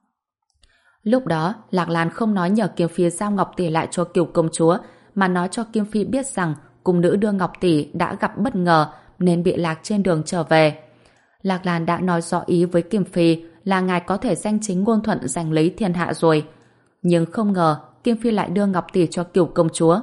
Speaker 1: Lúc đó, Lạc Lan không nói nhờ Kim Phi giao ngọc tỷ lại cho Kiều công chúa, mà nói cho Kim Phi biết rằng cung nữ đưa ngọc tỷ đã gặp bất ngờ nên bị lạc trên đường trở về. Lạc Lan đã nói rõ ý với Kim Phi là ngài có thể danh chính ngôn thuận giành lấy thiên hạ rồi. Nhưng không ngờ Kim Phi lại đưa ngọc tỷ cho Kiều công chúa.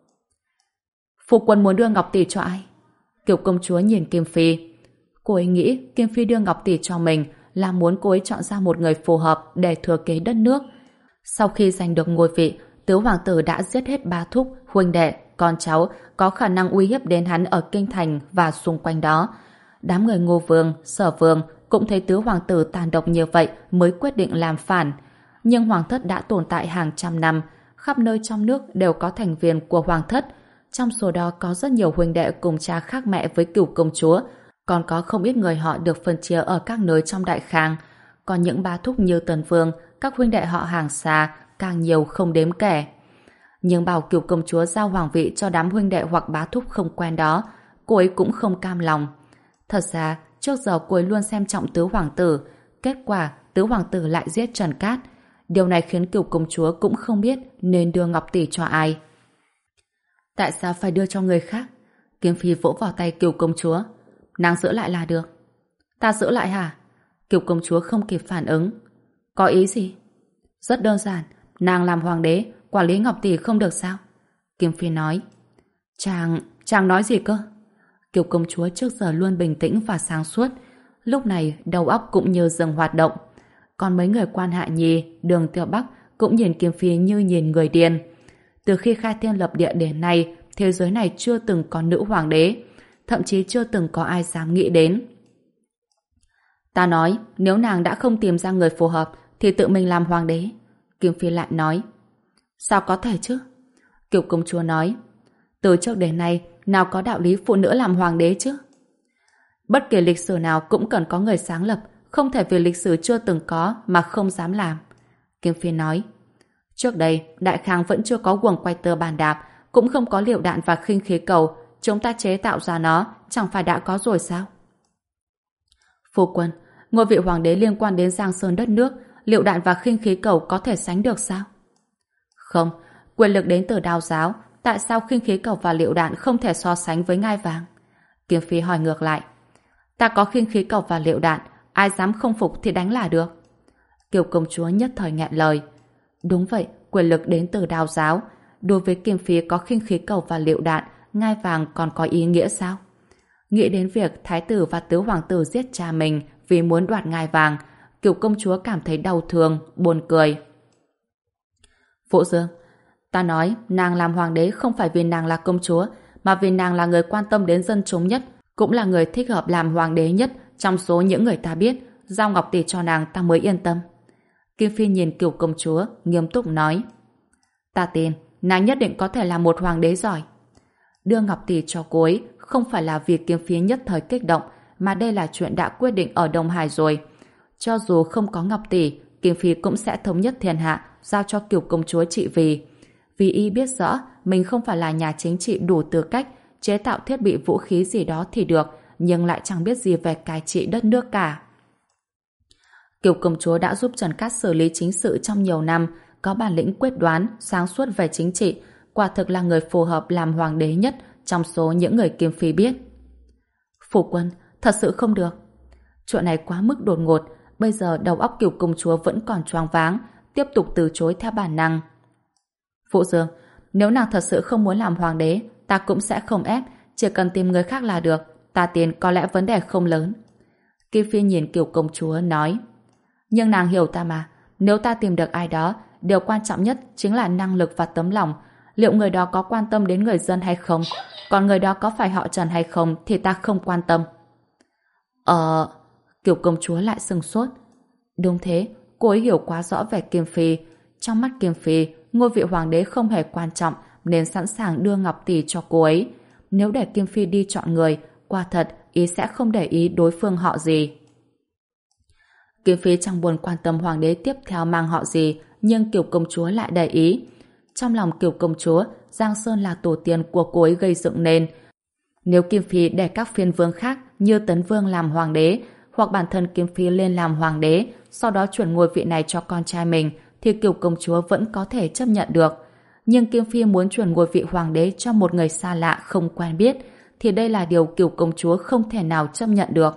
Speaker 1: Phu quân muốn đưa ngọc tỷ cho ai? Kiều công chúa nhìn Kim Phi. Cô ấy nghĩ Kim Phi đưa ngọc tỷ cho mình là muốn cô ấy chọn ra một người phù hợp để thừa kế đất nước. Sau khi giành được ngôi vị, tứ hoàng tử đã giết hết ba thúc, huynh đệ, con cháu có khả năng uy hiếp đến hắn ở kinh thành và xung quanh đó. Đám người Ngô Vương, Sở Vương cũng thấy tứ hoàng tử tàn độc như vậy mới quyết định làm phản. Nhưng hoàng thất đã tồn tại hàng trăm năm, khắp nơi trong nước đều có thành viên của hoàng thất. Trong số đó có rất nhiều huynh đệ cùng cha khác mẹ với Cửu công chúa, còn có không ít người họ được phân chia ở các nơi trong Đại Khang. Còn những bá thúc như Tần Vương, các huynh đệ họ hàng xa càng nhiều không đếm kể. Nhưng bảo Cửu công chúa giao hoàng vị cho đám huynh đệ hoặc bá thúc không quen đó, cô ấy cũng không cam lòng. Thật ra, trước giờ cô ấy luôn xem trọng tứ hoàng tử, kết quả tứ hoàng tử lại giết Trần Cát. Điều này khiến Cửu công chúa cũng không biết nên đưa ngọc tỷ cho ai. Tại sao phải đưa cho người khác? Kim Phi vỗ vào tay Cửu công chúa. Nàng giữ lại là được. Ta giữ lại hả? Cửu công chúa không kịp phản ứng. Có ý gì? Rất đơn giản, nàng làm hoàng đế, quản lý ngọc tỷ không được sao? Kim Phi nói. Chàng, chàng nói gì cơ? Kiều công chúa trước giờ luôn bình tĩnh và sáng suốt, lúc này đầu óc cũng như dừng hoạt động. Còn mấy người quan hạ nhi, Đường Tiểu Bắc cũng nhìn Kim Phi như nhìn người điên. Từ khi khai thiên lập địa đến nay, thế giới này chưa từng có nữ hoàng đế, thậm chí chưa từng có ai dám nghĩ đến. Ta nói, nếu nàng đã không tìm ra người phù hợp, thì tự mình làm hoàng đế. Kim Phi lại nói. Sao có thể chứ? Kiều công chúa nói. Từ trước đến nay, nào có đạo lý phụ nữ làm hoàng đế chứ? Bất kỳ lịch sử nào cũng cần có người sáng lập, không thể vì lịch sử chưa từng có mà không dám làm. Kim Phi nói. Trước đây, Đại Khang vẫn chưa có guồng quay tơ bàn đạp, cũng không có liệu đạn và khinh khí cầu, chúng ta chế tạo ra nó, chẳng phải đã có rồi sao? Phu quân, ngôi vị hoàng đế liên quan đến Giang Sơn đất nước, liệu đạn và khinh khí cầu có thể sánh được sao? Không, quyền lực đến từ Đao giáo, tại sao khinh khí cầu và liệu đạn không thể so sánh với ngai vàng? Kiếm Phi hỏi ngược lại. Ta có khinh khí cầu và liệu đạn, ai dám không phục thì đánh là được. Kiều công chúa nhất thời nghẹn lời. Đúng vậy, quyền lực đến từ Đao giáo. Đối với Kim Phi có khinh khí cầu và liệu đạn, ngai vàng còn có ý nghĩa sao? Nghĩ đến việc thái tử và tứ hoàng tử giết cha mình vì muốn đoạt ngai vàng, Kiều công chúa cảm thấy đau thương, buồn cười. Vũ Dương, ta nói nàng làm hoàng đế không phải vì nàng là công chúa, mà vì nàng là người quan tâm đến dân chúng nhất, cũng là người thích hợp làm hoàng đế nhất trong số những người ta biết. Giao ngọc tỷ cho nàng ta mới yên tâm. Kim Phi nhìn Kiều công chúa, nghiêm túc nói. Ta tin, nàng nhất định có thể là một hoàng đế giỏi. Đưa ngọc tỷ cho cô ấy không phải là vì Kim Phi nhất thời kích động, mà đây là chuyện đã quyết định ở Đông Hải rồi. Cho dù không có ngọc tỷ, Kim Phi cũng sẽ thống nhất thiên hạ, giao cho Kiều công chúa trị vì. Vì y biết rõ mình không phải là nhà chính trị đủ tư cách chế tạo thiết bị vũ khí gì đó thì được, nhưng lại chẳng biết gì về cai trị đất nước cả. Kiều công chúa đã giúp Trần Cát xử lý chính sự trong nhiều năm, có bản lĩnh quyết đoán, sáng suốt về chính trị, quả thực là người phù hợp làm hoàng đế nhất trong số những người Kim Phi biết. Phu quân, thật sự không được. Chuyện này quá mức đột ngột, bây giờ đầu óc Kiều công chúa vẫn còn choáng váng, tiếp tục từ chối theo bản năng. Vũ Dương, nếu nàng thật sự không muốn làm hoàng đế, ta cũng sẽ không ép, chỉ cần tìm người khác là được, ta tin có lẽ vấn đề không lớn. Kim Phi nhìn Kiều công chúa nói. Nhưng nàng hiểu ta mà, nếu ta tìm được ai đó, điều quan trọng nhất chính là năng lực và tấm lòng. Liệu người đó có quan tâm đến người dân hay không? Còn người đó có phải họ Trần hay không thì ta không quan tâm. Ờ... Kiều công chúa lại sừng sốt. Đúng thế, cô ấy hiểu quá rõ về Kim Phi. Trong mắt Kim Phi, ngôi vị hoàng đế không hề quan trọng nên sẵn sàng đưa ngọc tỷ cho cô ấy. Nếu để Kim Phi đi chọn người, quả thật ý sẽ không để ý đối phương họ gì. Kim Phi chẳng buồn quan tâm hoàng đế tiếp theo mang họ gì, nhưng Kiều công chúa lại để ý. Trong lòng Kiều công chúa, Giang Sơn là tổ tiên của cô ấy gây dựng nên. Nếu Kim Phi để các phiên vương khác như Tấn Vương làm hoàng đế, hoặc bản thân Kim Phi lên làm hoàng đế, sau đó chuyển ngôi vị này cho con trai mình, thì Kiều công chúa vẫn có thể chấp nhận được. Nhưng Kim Phi muốn chuyển ngôi vị hoàng đế cho một người xa lạ không quen biết, thì đây là điều Kiều công chúa không thể nào chấp nhận được.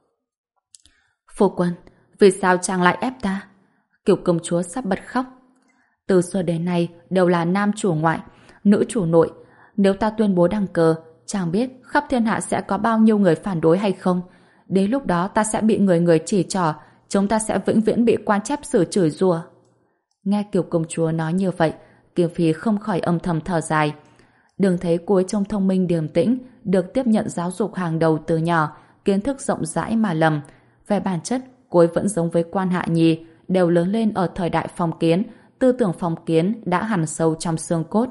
Speaker 1: Phu quân, vì sao chàng lại ép ta? Kiều công chúa sắp bật khóc. Từ xưa đến nay đều là nam chủ ngoại, nữ chủ nội. Nếu ta tuyên bố đăng cơ, chàng biết khắp thiên hạ sẽ có bao nhiêu người phản đối hay không? Đến lúc đó ta sẽ bị người người chỉ trỏ, chúng ta sẽ vĩnh viễn bị quan chép xử chửi rủa. Nghe Kiều công chúa nói như vậy, Kim Phi không khỏi âm thầm thở dài. Đừng thấy cô ấy trông thông minh điềm tĩnh, được tiếp nhận giáo dục hàng đầu từ nhỏ, kiến thức rộng rãi mà lầm. Về bản chất, cô ấy vẫn giống với Quan Hạ Nhi, đều lớn lên ở thời đại phong kiến, tư tưởng phong kiến đã hằn sâu trong xương cốt.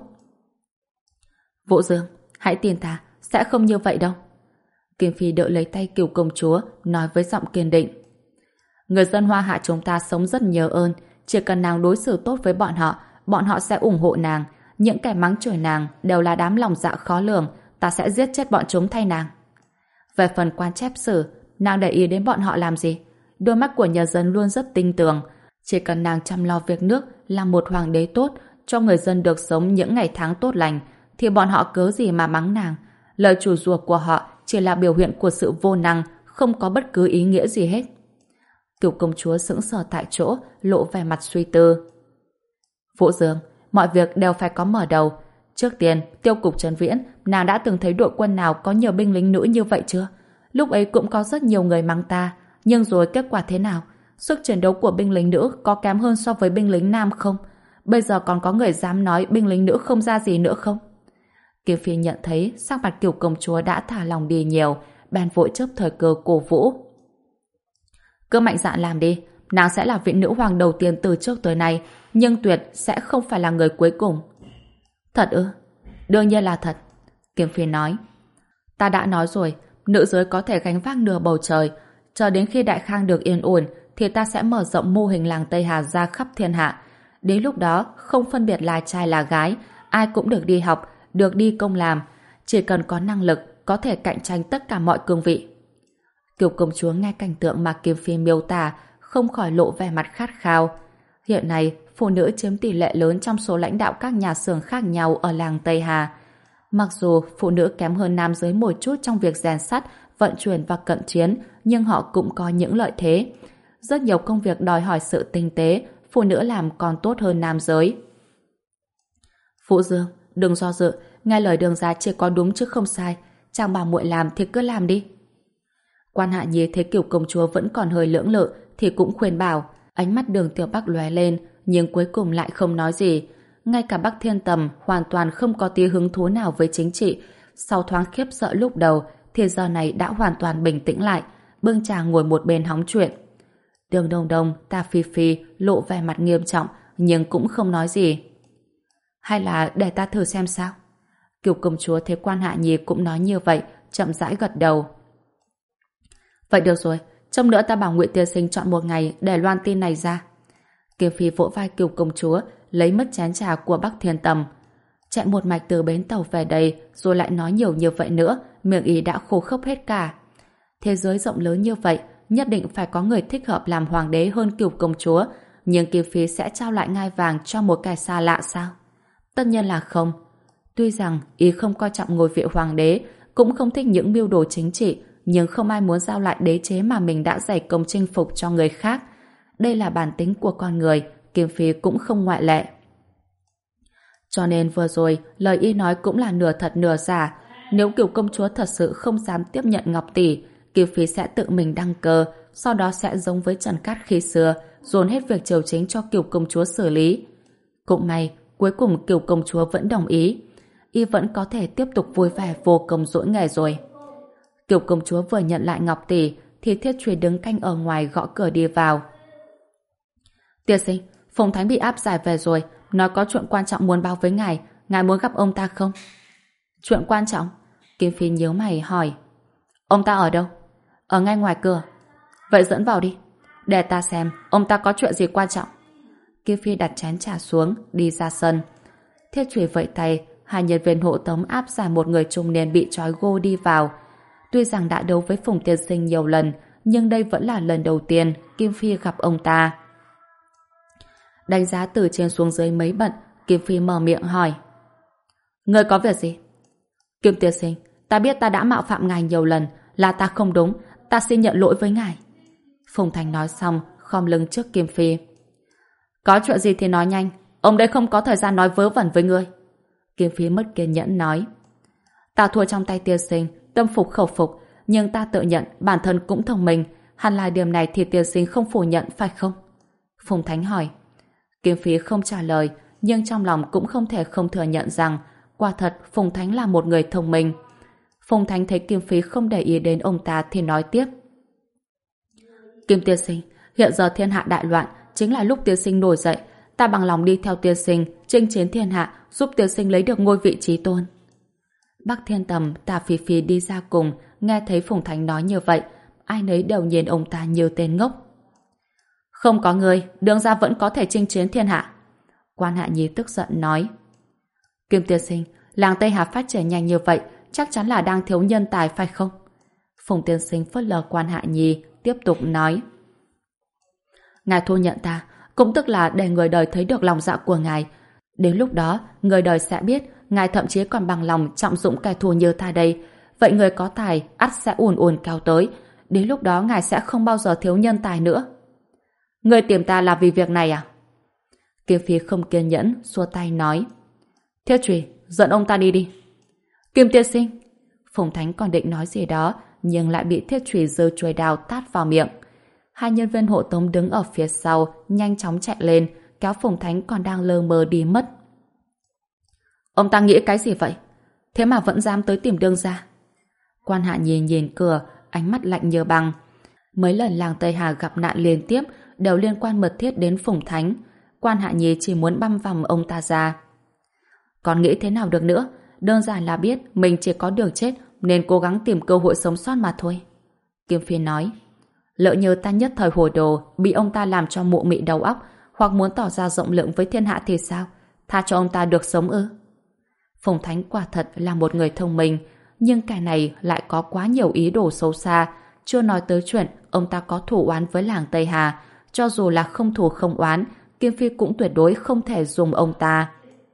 Speaker 1: Vũ Dương, hãy tin ta, sẽ không như vậy đâu. Kim Phi đỡ lấy tay Kiều công chúa, nói với giọng kiên định. Người dân Hoa Hạ chúng ta sống rất nhớ ơn, chỉ cần nàng đối xử tốt với bọn họ, bọn họ sẽ ủng hộ nàng. Những kẻ mắng chửi nàng đều là đám lòng dạ khó lường, ta sẽ giết chết bọn chúng thay nàng. Về phần quan chép sử, nàng để ý đến bọn họ làm gì? Đôi mắt của nhà dân luôn rất tinh tường. Chỉ cần nàng chăm lo việc nước, làm một hoàng đế tốt, cho người dân được sống những ngày tháng tốt lành, thì bọn họ cớ gì mà mắng nàng. Lời chửi rủa của họ chỉ là biểu hiện của sự vô năng, không có bất cứ ý nghĩa gì hết. Kiều công chúa sững sờ tại chỗ, lộ vẻ mặt suy tư. Vũ Dương, mọi việc đều phải có mở đầu. Trước tiên, tiêu cục Trấn Viễn, nàng đã từng thấy đội quân nào có nhiều binh lính nữ như vậy chưa? Lúc ấy cũng có rất nhiều người mắng ta, nhưng rồi kết quả thế nào? Sức chiến đấu của binh lính nữ có kém hơn so với binh lính nam không? Bây giờ còn có người dám nói binh lính nữ không ra gì nữa không? Kiếm Phi nhận thấy sắc mặt Kiều công chúa đã thả lòng đi nhiều, bèn vội chớp thời cơ cổ vũ. Cứ mạnh dạn làm đi, nàng sẽ là vị nữ hoàng đầu tiên từ trước tới nay, nhưng tuyệt sẽ không phải là người cuối cùng. Thật ư? Đương nhiên là thật. Kiếm Phi nói. Ta đã nói rồi, nữ giới có thể gánh vác nửa bầu trời, chờ đến khi Đại Khang được yên ổn thì ta sẽ mở rộng mô hình làng Tây Hà ra khắp thiên hạ. Đến lúc đó, không phân biệt là trai là gái, ai cũng được đi học, được đi công làm, chỉ cần có năng lực, có thể cạnh tranh tất cả mọi cương vị. Kiều công chúa nghe cảnh tượng mà Kiếm Phi miêu tả, không khỏi lộ vẻ mặt khát khao. Hiện nay, phụ nữ chiếm tỷ lệ lớn trong số lãnh đạo các nhà xưởng khác nhau ở làng Tây Hà. Mặc dù phụ nữ kém hơn nam giới một chút trong việc rèn sắt, vận chuyển và cận chiến, nhưng họ cũng có những lợi thế. Rất nhiều công việc đòi hỏi sự tinh tế, phụ nữ làm còn tốt hơn nam giới. Phụ Dương, đừng do dự, nghe lời Đường gia chỉ có đúng chứ không sai, chàng bảo muội làm thì cứ làm đi. Quan Hạ Nhi thấy Kiều công chúa vẫn còn hơi lưỡng lự thì cũng khuyên bảo. Ánh mắt Đường Tiểu Bắc lóe lên, nhưng cuối cùng lại không nói gì. Ngay cả Bắc Thiên Tầm hoàn toàn không có tí hứng thú nào với chính trị. Sau thoáng khiếp sợ lúc đầu, thì giờ này đã hoàn toàn bình tĩnh lại, bưng trà ngồi một bên hóng chuyện. Đường Đông Đông, Ta Phi Phi lộ vẻ mặt nghiêm trọng, nhưng cũng không nói gì. Hay là để ta thử xem sao? Kiều công chúa thấy Quan Hạ Nhi cũng nói như vậy, chậm rãi gật đầu. Vậy được rồi, trông nữa ta bảo Ngụy tiên sinh chọn một ngày để loan tin này ra. Kiếm Phi vỗ vai Kiều công chúa, lấy mất chén trà của Bắc Thiên Tầm. Chạy một mạch từ bến tàu về đây, rồi lại nói nhiều như vậy nữa, miệng ý đã khô khốc hết cả. Thế giới rộng lớn như vậy, nhất định phải có người thích hợp làm hoàng đế hơn Kiều công chúa, nhưng Kiếm Phi sẽ trao lại ngai vàng cho một kẻ xa lạ sao? Tất nhiên là không. Tuy rằng ý không coi trọng ngôi vị hoàng đế, cũng không thích những mưu đồ chính trị, nhưng không ai muốn giao lại đế chế mà mình đã dày công chinh phục cho người khác. Đây là bản tính của con người, Kiếm Phi cũng không ngoại lệ. Cho nên vừa rồi, lời y nói cũng là nửa thật nửa giả. Nếu Kiều công chúa thật sự không dám tiếp nhận Ngọc tỷ, Kiếm Phi sẽ tự mình đăng cơ, sau đó sẽ giống với Trần Cát khi xưa, dồn hết việc triều chính cho Kiều công chúa xử lý. Cũng may, cuối cùng Kiều công chúa vẫn đồng ý. Y vẫn có thể tiếp tục vui vẻ vô công dỗi nghề rồi. Kiều công chúa vừa nhận lại Ngọc tỷ, thì Thiết Truy đứng canh ở ngoài gõ cửa đi vào. Tiên sinh, Phùng Thánh bị áp giải về rồi, nói có chuyện quan trọng muốn báo với ngài, ngài muốn gặp ông ta không? Chuyện quan trọng? Kim Phi nhíu mày hỏi. Ông ta ở đâu? Ở ngay ngoài cửa. Vậy dẫn vào đi, để ta xem ông ta có chuyện gì quan trọng. Kim Phi đặt chén trà xuống, đi ra sân. Thiết Truy vẫy tay, hai nhân viên hộ tống áp giải một người trung niên bị trói gô đi vào. Tuy rằng đã đấu với Phùng tiên sinh nhiều lần, nhưng đây vẫn là lần đầu tiên Kim Phi gặp ông ta. Đánh giá từ trên xuống dưới mấy bận, Kim Phi mở miệng hỏi. Người có việc gì? Kim tiên sinh, ta biết ta đã mạo phạm ngài nhiều lần, là ta không đúng, ta xin nhận lỗi với ngài. Phùng Thành nói xong, khom lưng trước Kim Phi. Có chuyện gì thì nói nhanh, ông đây không có thời gian nói vớ vẩn với ngươi. Kim Phi mất kiên nhẫn nói. Ta thua trong tay tiên sinh, tâm phục khẩu phục, nhưng ta tự nhận bản thân cũng thông minh, hẳn là điểm này thì tiên sinh không phủ nhận phải không? Phùng Thánh hỏi. Kim Phi không trả lời, nhưng trong lòng cũng không thể không thừa nhận rằng quả thật Phùng Thánh là một người thông minh. Phùng Thánh thấy Kim Phi không để ý đến ông ta thì nói tiếp. Kim tiên sinh, hiện giờ thiên hạ đại loạn, chính là lúc tiên sinh nổi dậy, ta bằng lòng đi theo tiên sinh, chinh chiến thiên hạ, giúp tiên sinh lấy được ngôi vị trí tôn. Bắc Thiên Tầm, Tà Phi Phi đi ra cùng, nghe thấy Phùng Thánh nói như vậy, ai nấy đều nhìn ông ta như tên ngốc. Không có người, Đường gia vẫn có thể chinh chiến thiên hạ. Quan Hạ Nhi tức giận nói. Kim tiên sinh, làng Tây Hà phát triển nhanh như vậy, chắc chắn là đang thiếu nhân tài phải không? Phùng tiên sinh phớt lờ Quan Hạ Nhi, tiếp tục nói. Ngài thu nhận ta, cũng tức là để người đời thấy được lòng dạ của ngài. Đến lúc đó, người đời sẽ biết ngài thậm chí còn bằng lòng trọng dụng kẻ thù như ta đây. Vậy người có tài, ắt sẽ ùn ùn cao tới. Đến lúc đó ngài sẽ không bao giờ thiếu nhân tài nữa. Người tìm ta là vì việc này à? Kim Phi không kiên nhẫn, xua tay nói. Thiết Truy, dẫn ông ta đi đi. Kim tiên sinh. Phùng Thánh còn định nói gì đó, nhưng lại bị Thiết Truy giơ chuôi đao tát vào miệng. Hai nhân viên hộ tống đứng ở phía sau, nhanh chóng chạy lên, kéo Phùng Thánh còn đang lơ mơ đi mất. Ông ta nghĩ cái gì vậy? Thế mà vẫn dám tới tìm đương gia. Quan Hạ Nhi nhìn cửa, ánh mắt lạnh như băng. Mấy lần làng Tây Hà gặp nạn liên tiếp đều liên quan mật thiết đến Phùng Thánh. Quan Hạ Nhi chỉ muốn băm vằm ông ta ra. Còn nghĩ thế nào được nữa? Đơn giản là biết mình chỉ có đường chết nên cố gắng tìm cơ hội sống sót mà thôi. Kim Phi nói, lỡ như ta nhất thời hồ đồ bị ông ta làm cho mụ mị đầu óc hoặc muốn tỏ ra rộng lượng với thiên hạ thì sao? Tha cho ông ta được sống ư? Phùng Thánh quả thật là một người thông minh, nhưng kẻ này lại có quá nhiều ý đồ xấu xa, chưa nói tới chuyện ông ta có thù oán với làng Tây Hà. Cho dù là không thù không oán, Kim Phi cũng tuyệt đối không thể dùng ông ta.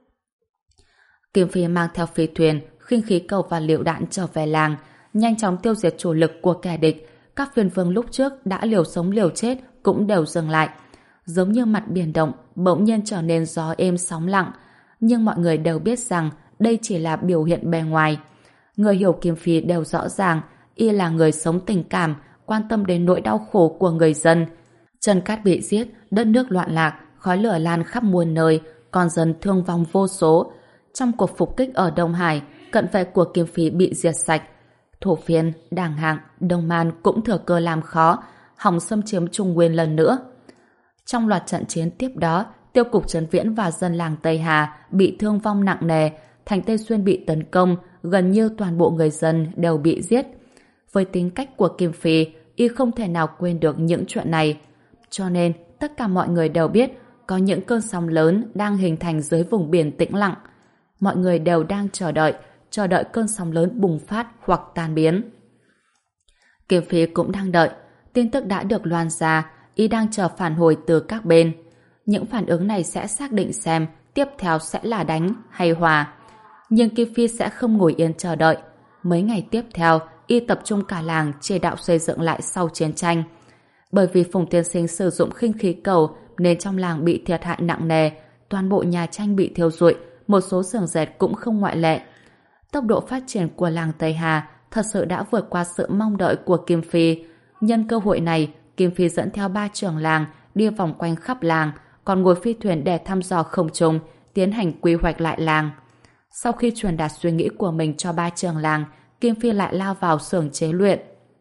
Speaker 1: Kim Phi mang theo phi thuyền, khinh khí cầu và liệu đạn trở về làng, nhanh chóng tiêu diệt chủ lực của kẻ địch. Các phiên vương lúc trước đã liều sống liều chết cũng đều dừng lại. Giống như mặt biển động, bỗng nhiên trở nên gió êm sóng lặng. Nhưng mọi người đều biết rằng đây chỉ là biểu hiện bề ngoài. Người hiểu Kim Phi đều rõ ràng, y là người sống tình cảm, quan tâm đến nỗi đau khổ của người dân. Trần Cát bị giết, đất nước loạn lạc, khói lửa lan khắp muôn nơi, con dân thương vong vô số. Trong cuộc phục kích ở Đông Hải, cận vệ của Kim Phi bị diệt sạch. Thổ Phiên, Đàng Hạng, Đông Man cũng thừa cơ làm khó, hòng xâm chiếm Trung Nguyên lần nữa. Trong loạt trận chiến tiếp đó, Tiêu cục Trấn Viễn và dân làng Tây Hà bị thương vong nặng nề, thành Tây Xuyên bị tấn công, gần như toàn bộ người dân đều bị giết. Với tính cách của Kim Phi, y không thể nào quên được những chuyện này. Cho nên, tất cả mọi người đều biết có những cơn sóng lớn đang hình thành dưới vùng biển tĩnh lặng. Mọi người đều đang chờ đợi, chờ đợi cơn sóng lớn bùng phát hoặc tan biến. Kim Phi cũng đang đợi, tin tức đã được loan ra, y đang chờ phản hồi từ các bên. Những phản ứng này sẽ xác định xem tiếp theo sẽ là đánh hay hòa. Nhưng Kim Phi sẽ không ngồi yên chờ đợi. Mấy ngày tiếp theo, y tập trung cả làng chỉ đạo xây dựng lại sau chiến tranh. Bởi vì Phùng Tiên Sinh sử dụng khinh khí cầu nên trong làng bị thiệt hại nặng nề, toàn bộ nhà tranh bị thiêu rụi, một số xưởng dệt cũng không ngoại lệ. Tốc độ phát triển của làng Tây Hà thật sự đã vượt qua sự mong đợi của Kim Phi. Nhân cơ hội này, Kim Phi dẫn theo ba trưởng làng đi vòng quanh khắp làng, còn ngồi phi thuyền để thăm dò không trung, tiến hành quy hoạch lại làng. Sau khi truyền đạt suy nghĩ của mình cho ba trưởng làng, Kim Phi lại lao vào xưởng chế luyện.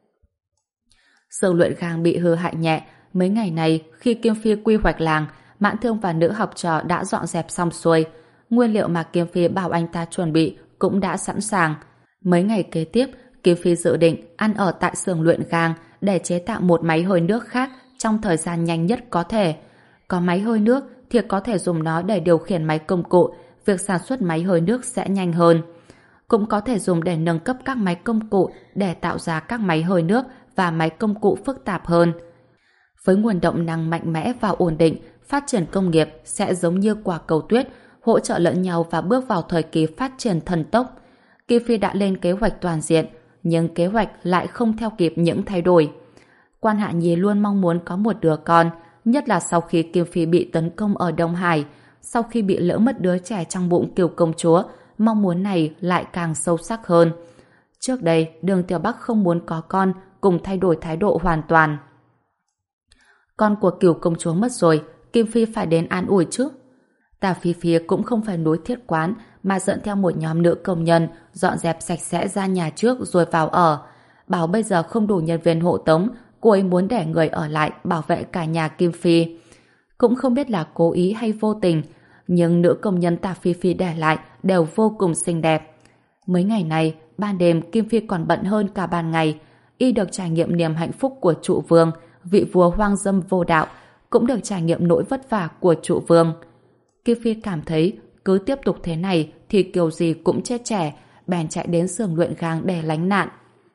Speaker 1: Xưởng luyện gang bị hư hại nhẹ. Mấy ngày này, khi Kim Phi quy hoạch làng, Mãn Thương và nữ học trò đã dọn dẹp xong xuôi. Nguyên liệu mà Kim Phi bảo anh ta chuẩn bị cũng đã sẵn sàng. Mấy ngày kế tiếp, Kim Phi dự định ăn ở tại xưởng luyện gang để chế tạo một máy hơi nước khác trong thời gian nhanh nhất có thể. Có máy hơi nước thì có thể dùng nó để điều khiển máy công cụ, việc sản xuất máy hơi nước sẽ nhanh hơn. Cũng có thể dùng để nâng cấp các máy công cụ để tạo ra các máy hơi nước và máy công cụ phức tạp hơn. Với nguồn động năng mạnh mẽ và ổn định, phát triển công nghiệp sẽ giống như quả cầu tuyết, hỗ trợ lẫn nhau và bước vào thời kỳ phát triển thần tốc. Kim Phi đã lên kế hoạch toàn diện, nhưng kế hoạch lại không theo kịp những thay đổi. Quan Hạ Nhi luôn mong muốn có một đứa con, nhất là sau khi Kim Phi bị tấn công ở Đông Hải, sau khi bị lỡ mất đứa trẻ trong bụng Kiều công chúa, mong muốn này lại càng sâu sắc hơn. Trước đây, Đường Tiểu Bắc không muốn có con, cùng thay đổi thái độ hoàn toàn. Con của Kiều công chúa mất rồi, Kim Phi phải đến an ủi chứ. Tả Phi Phi cũng không phải nối thiết quán, mà dẫn theo một nhóm nữ công nhân dọn dẹp sạch sẽ ra nhà trước rồi vào ở. Bảo bây giờ không đủ nhân viên hộ tống, cô ấy muốn để người ở lại bảo vệ cả nhà Kim Phi. Cũng không biết là cố ý hay vô tình, nhưng nữ công nhân Tả Phi Phi để lại đều vô cùng xinh đẹp. Mấy ngày này, ban đêm Kim Phi còn bận hơn cả ban ngày. Y được trải nghiệm niềm hạnh phúc của trụ vương, vị vua hoang dâm vô đạo, cũng được trải nghiệm nỗi vất vả của trụ vương. Kim Phi cảm thấy cứ tiếp tục thế này thì kiểu gì cũng chết trẻ, bèn chạy đến xưởng luyện gang để lánh nạn.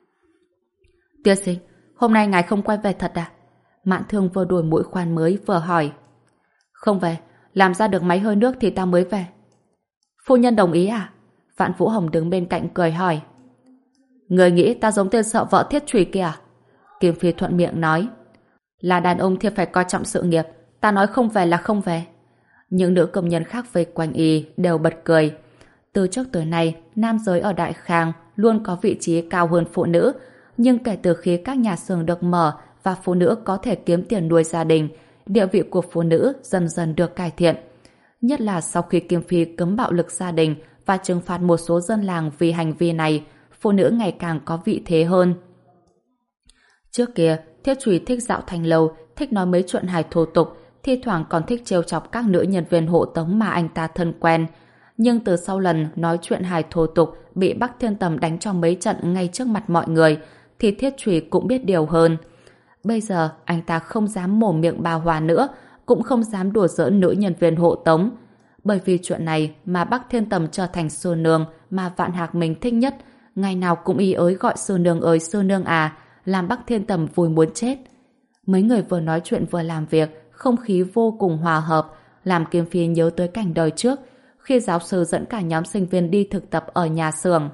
Speaker 1: Tiên sinh, hôm nay ngài không quay về thật à? Mạn Thương vừa đổi mũi khoan mới vừa hỏi. Không về, làm ra được máy hơi nước thì ta mới về. Phu nhân đồng ý à? Vạn Vũ Hồng đứng bên cạnh cười hỏi. Người nghĩ ta giống tên sợ vợ thiết chùy kia à? Kim Phi thuận miệng nói. Là đàn ông thì phải coi trọng sự nghiệp, ta nói không về là không về. Những nữ công nhân khác vây quanh y đều bật cười. Từ trước tới nay, nam giới ở Đại Khang luôn có vị trí cao hơn phụ nữ, nhưng kể từ khi các nhà xưởng được mở và phụ nữ có thể kiếm tiền nuôi gia đình, địa vị của phụ nữ dần dần được cải thiện. Nhất là sau khi Kim Phi cấm bạo lực gia đình và trừng phạt một số dân làng vì hành vi này, phụ nữ ngày càng có vị thế hơn. Trước kia, Thiết Trùy thích dạo thành lầu, thích nói mấy chuyện hài thô tục, thi thoảng còn thích trêu chọc các nữ nhân viên hộ tống mà anh ta thân quen. Nhưng từ sau lần nói chuyện hài thô tục bị Bắc Thiên Tầm đánh cho mấy trận ngay trước mặt mọi người, thì Thiết Trùy cũng biết điều hơn. Bây giờ, anh ta không dám mồm miệng bà Hòa nữa, cũng không dám đùa giỡn nữ nhân viên hộ tống. Bởi vì chuyện này mà Bắc Thiên Tầm trở thành sư nương mà Vạn Hạc mình thích nhất, ngày nào cũng ý ới gọi sư nương ơi sư nương à, làm Bắc Thiên Tầm vui muốn chết. Mấy người vừa nói chuyện vừa làm việc, không khí vô cùng hòa hợp, làm Kim Phi nhớ tới cảnh đời trước, khi giáo sư dẫn cả nhóm sinh viên đi thực tập ở nhà xưởng.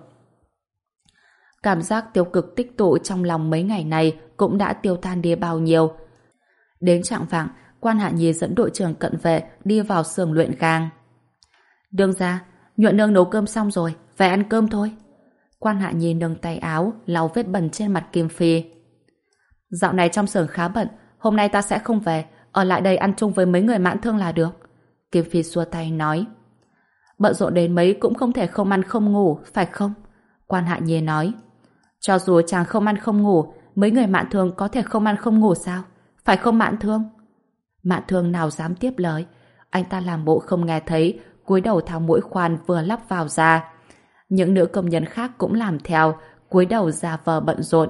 Speaker 1: Cảm giác tiêu cực tích tụ trong lòng mấy ngày này cũng đã tiêu tan đi bao nhiêu. Đến trạng vạng, Quan Hạ Nhi dẫn đội trưởng cận vệ đi vào xưởng luyện gang. Đương ra, Nhuận nương nấu cơm xong rồi, về ăn cơm thôi. Quan Hạ Nhi nâng tay áo, lau vết bẩn trên mặt Kim Phi. Dạo này trong xưởng khá bận, hôm nay ta sẽ không về, ở lại đây ăn chung với mấy người mãn thương là được. Kim Phi xua tay nói. Bận rộn đến mấy cũng không thể không ăn không ngủ, phải không? Quan Hạ Nhi nói. Cho dù chàng không ăn không ngủ, mấy người mãn thương có thể không ăn không ngủ sao? Phải không Mãn Thương? Mãn Thương nào dám tiếp lời. Anh ta làm bộ không nghe thấy, cúi đầu tháo mũi khoan vừa lắp vào ra. Những nữ công nhân khác cũng làm theo, cúi đầu giả vờ bận rộn.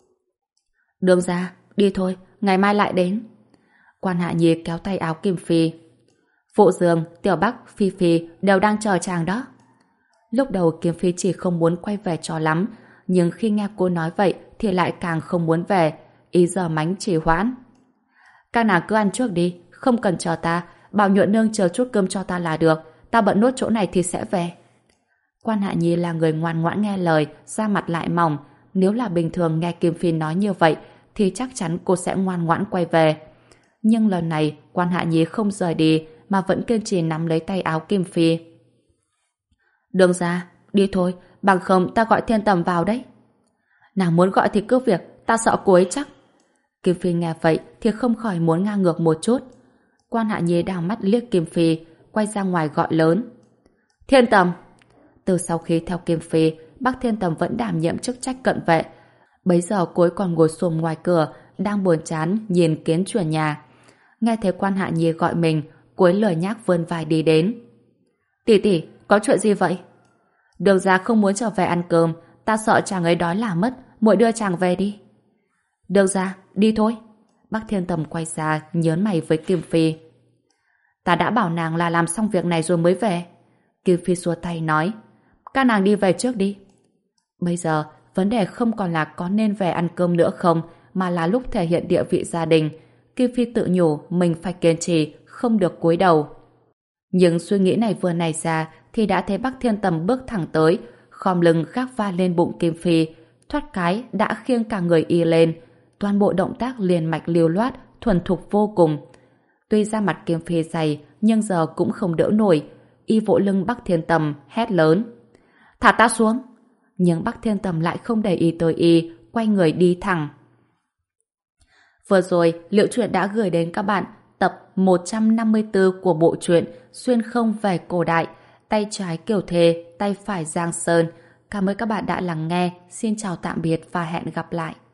Speaker 1: Đường ra, đi thôi, ngày mai lại đến. Quan Hạ Nhi kéo tay áo Kim Phi. Phụ Dương, Tiểu Bắc, Phi Phi đều đang chờ chàng đó. Lúc đầu Kim Phi chỉ không muốn quay về cho lắm, nhưng khi nghe cô nói vậy thì lại càng không muốn về, ý giờ mánh trì hoãn. Các nàng cứ ăn trước đi, không cần chờ ta, bảo Nhuận nương chờ chút cơm cho ta là được, ta bận nốt chỗ này thì sẽ về. Quan Hạ Nhi là người ngoan ngoãn nghe lời, da mặt lại mỏng, nếu là bình thường nghe Kim Phi nói như vậy thì chắc chắn cô sẽ ngoan ngoãn quay về. Nhưng lần này Quan Hạ Nhi không rời đi mà vẫn kiên trì nắm lấy tay áo Kim Phi. Đường ra, đi thôi, bằng không ta gọi Thiên Tầm vào đấy. Nàng muốn gọi thì cứ việc, ta sợ cô ấy chắc. Kim Phi nghe vậy thì không khỏi muốn ngang ngược một chút. Quan Hạ Nhi đào mắt liếc Kim Phi, quay ra ngoài gọi lớn. Thiên Tầm! Từ sau khi theo Kim Phi, Bắc Thiên Tầm vẫn đảm nhiệm chức trách cận vệ. Bấy giờ cô ấy còn ngồi xổm ngoài cửa, đang buồn chán nhìn kiến chuyển nhà. Nghe thấy Quan Hạ Nhi gọi mình, cô ấy lười nhác vươn vai đi đến. Tỷ tỷ, có chuyện gì vậy? Đường ra không muốn trở về ăn cơm, ta sợ chàng ấy đói là mất, muội đưa chàng về đi. Đường ra, đi thôi. Bắc Thiên Tầm quay ra, nhớn mày với Kim Phi. Ta đã bảo nàng là làm xong việc này rồi mới về. Kim Phi xua tay nói. Các nàng đi về trước đi. Bây giờ, vấn đề không còn là có nên về ăn cơm nữa không, mà là lúc thể hiện địa vị gia đình. Kim Phi tự nhủ mình phải kiên trì, không được cúi đầu. Nhưng suy nghĩ này vừa nảy ra thì đã thấy Bắc Thiên Tầm bước thẳng tới, khom lưng gác va lên bụng Kim Phi, thoát cái đã khiêng cả người y lên. Toàn bộ động tác liền mạch liều loát, thuần thục vô cùng. Tuy da mặt Kim Phi dày, nhưng giờ cũng không đỡ nổi. Y vỗ lưng Bắc Thiên Tầm, hét lớn. Thả ta xuống! Nhưng Bắc Thiên Tầm lại không để ý tới y, quay người đi thẳng. Vừa rồi, Liệu Truyện đã gửi đến các bạn tập một trăm năm mươi tư của bộ truyện Xuyên không về cổ đại, tay trái Kiều Thề, tay phải Giang Sơn. Cảm ơn các bạn đã lắng nghe. Xin chào tạm biệt và hẹn gặp lại.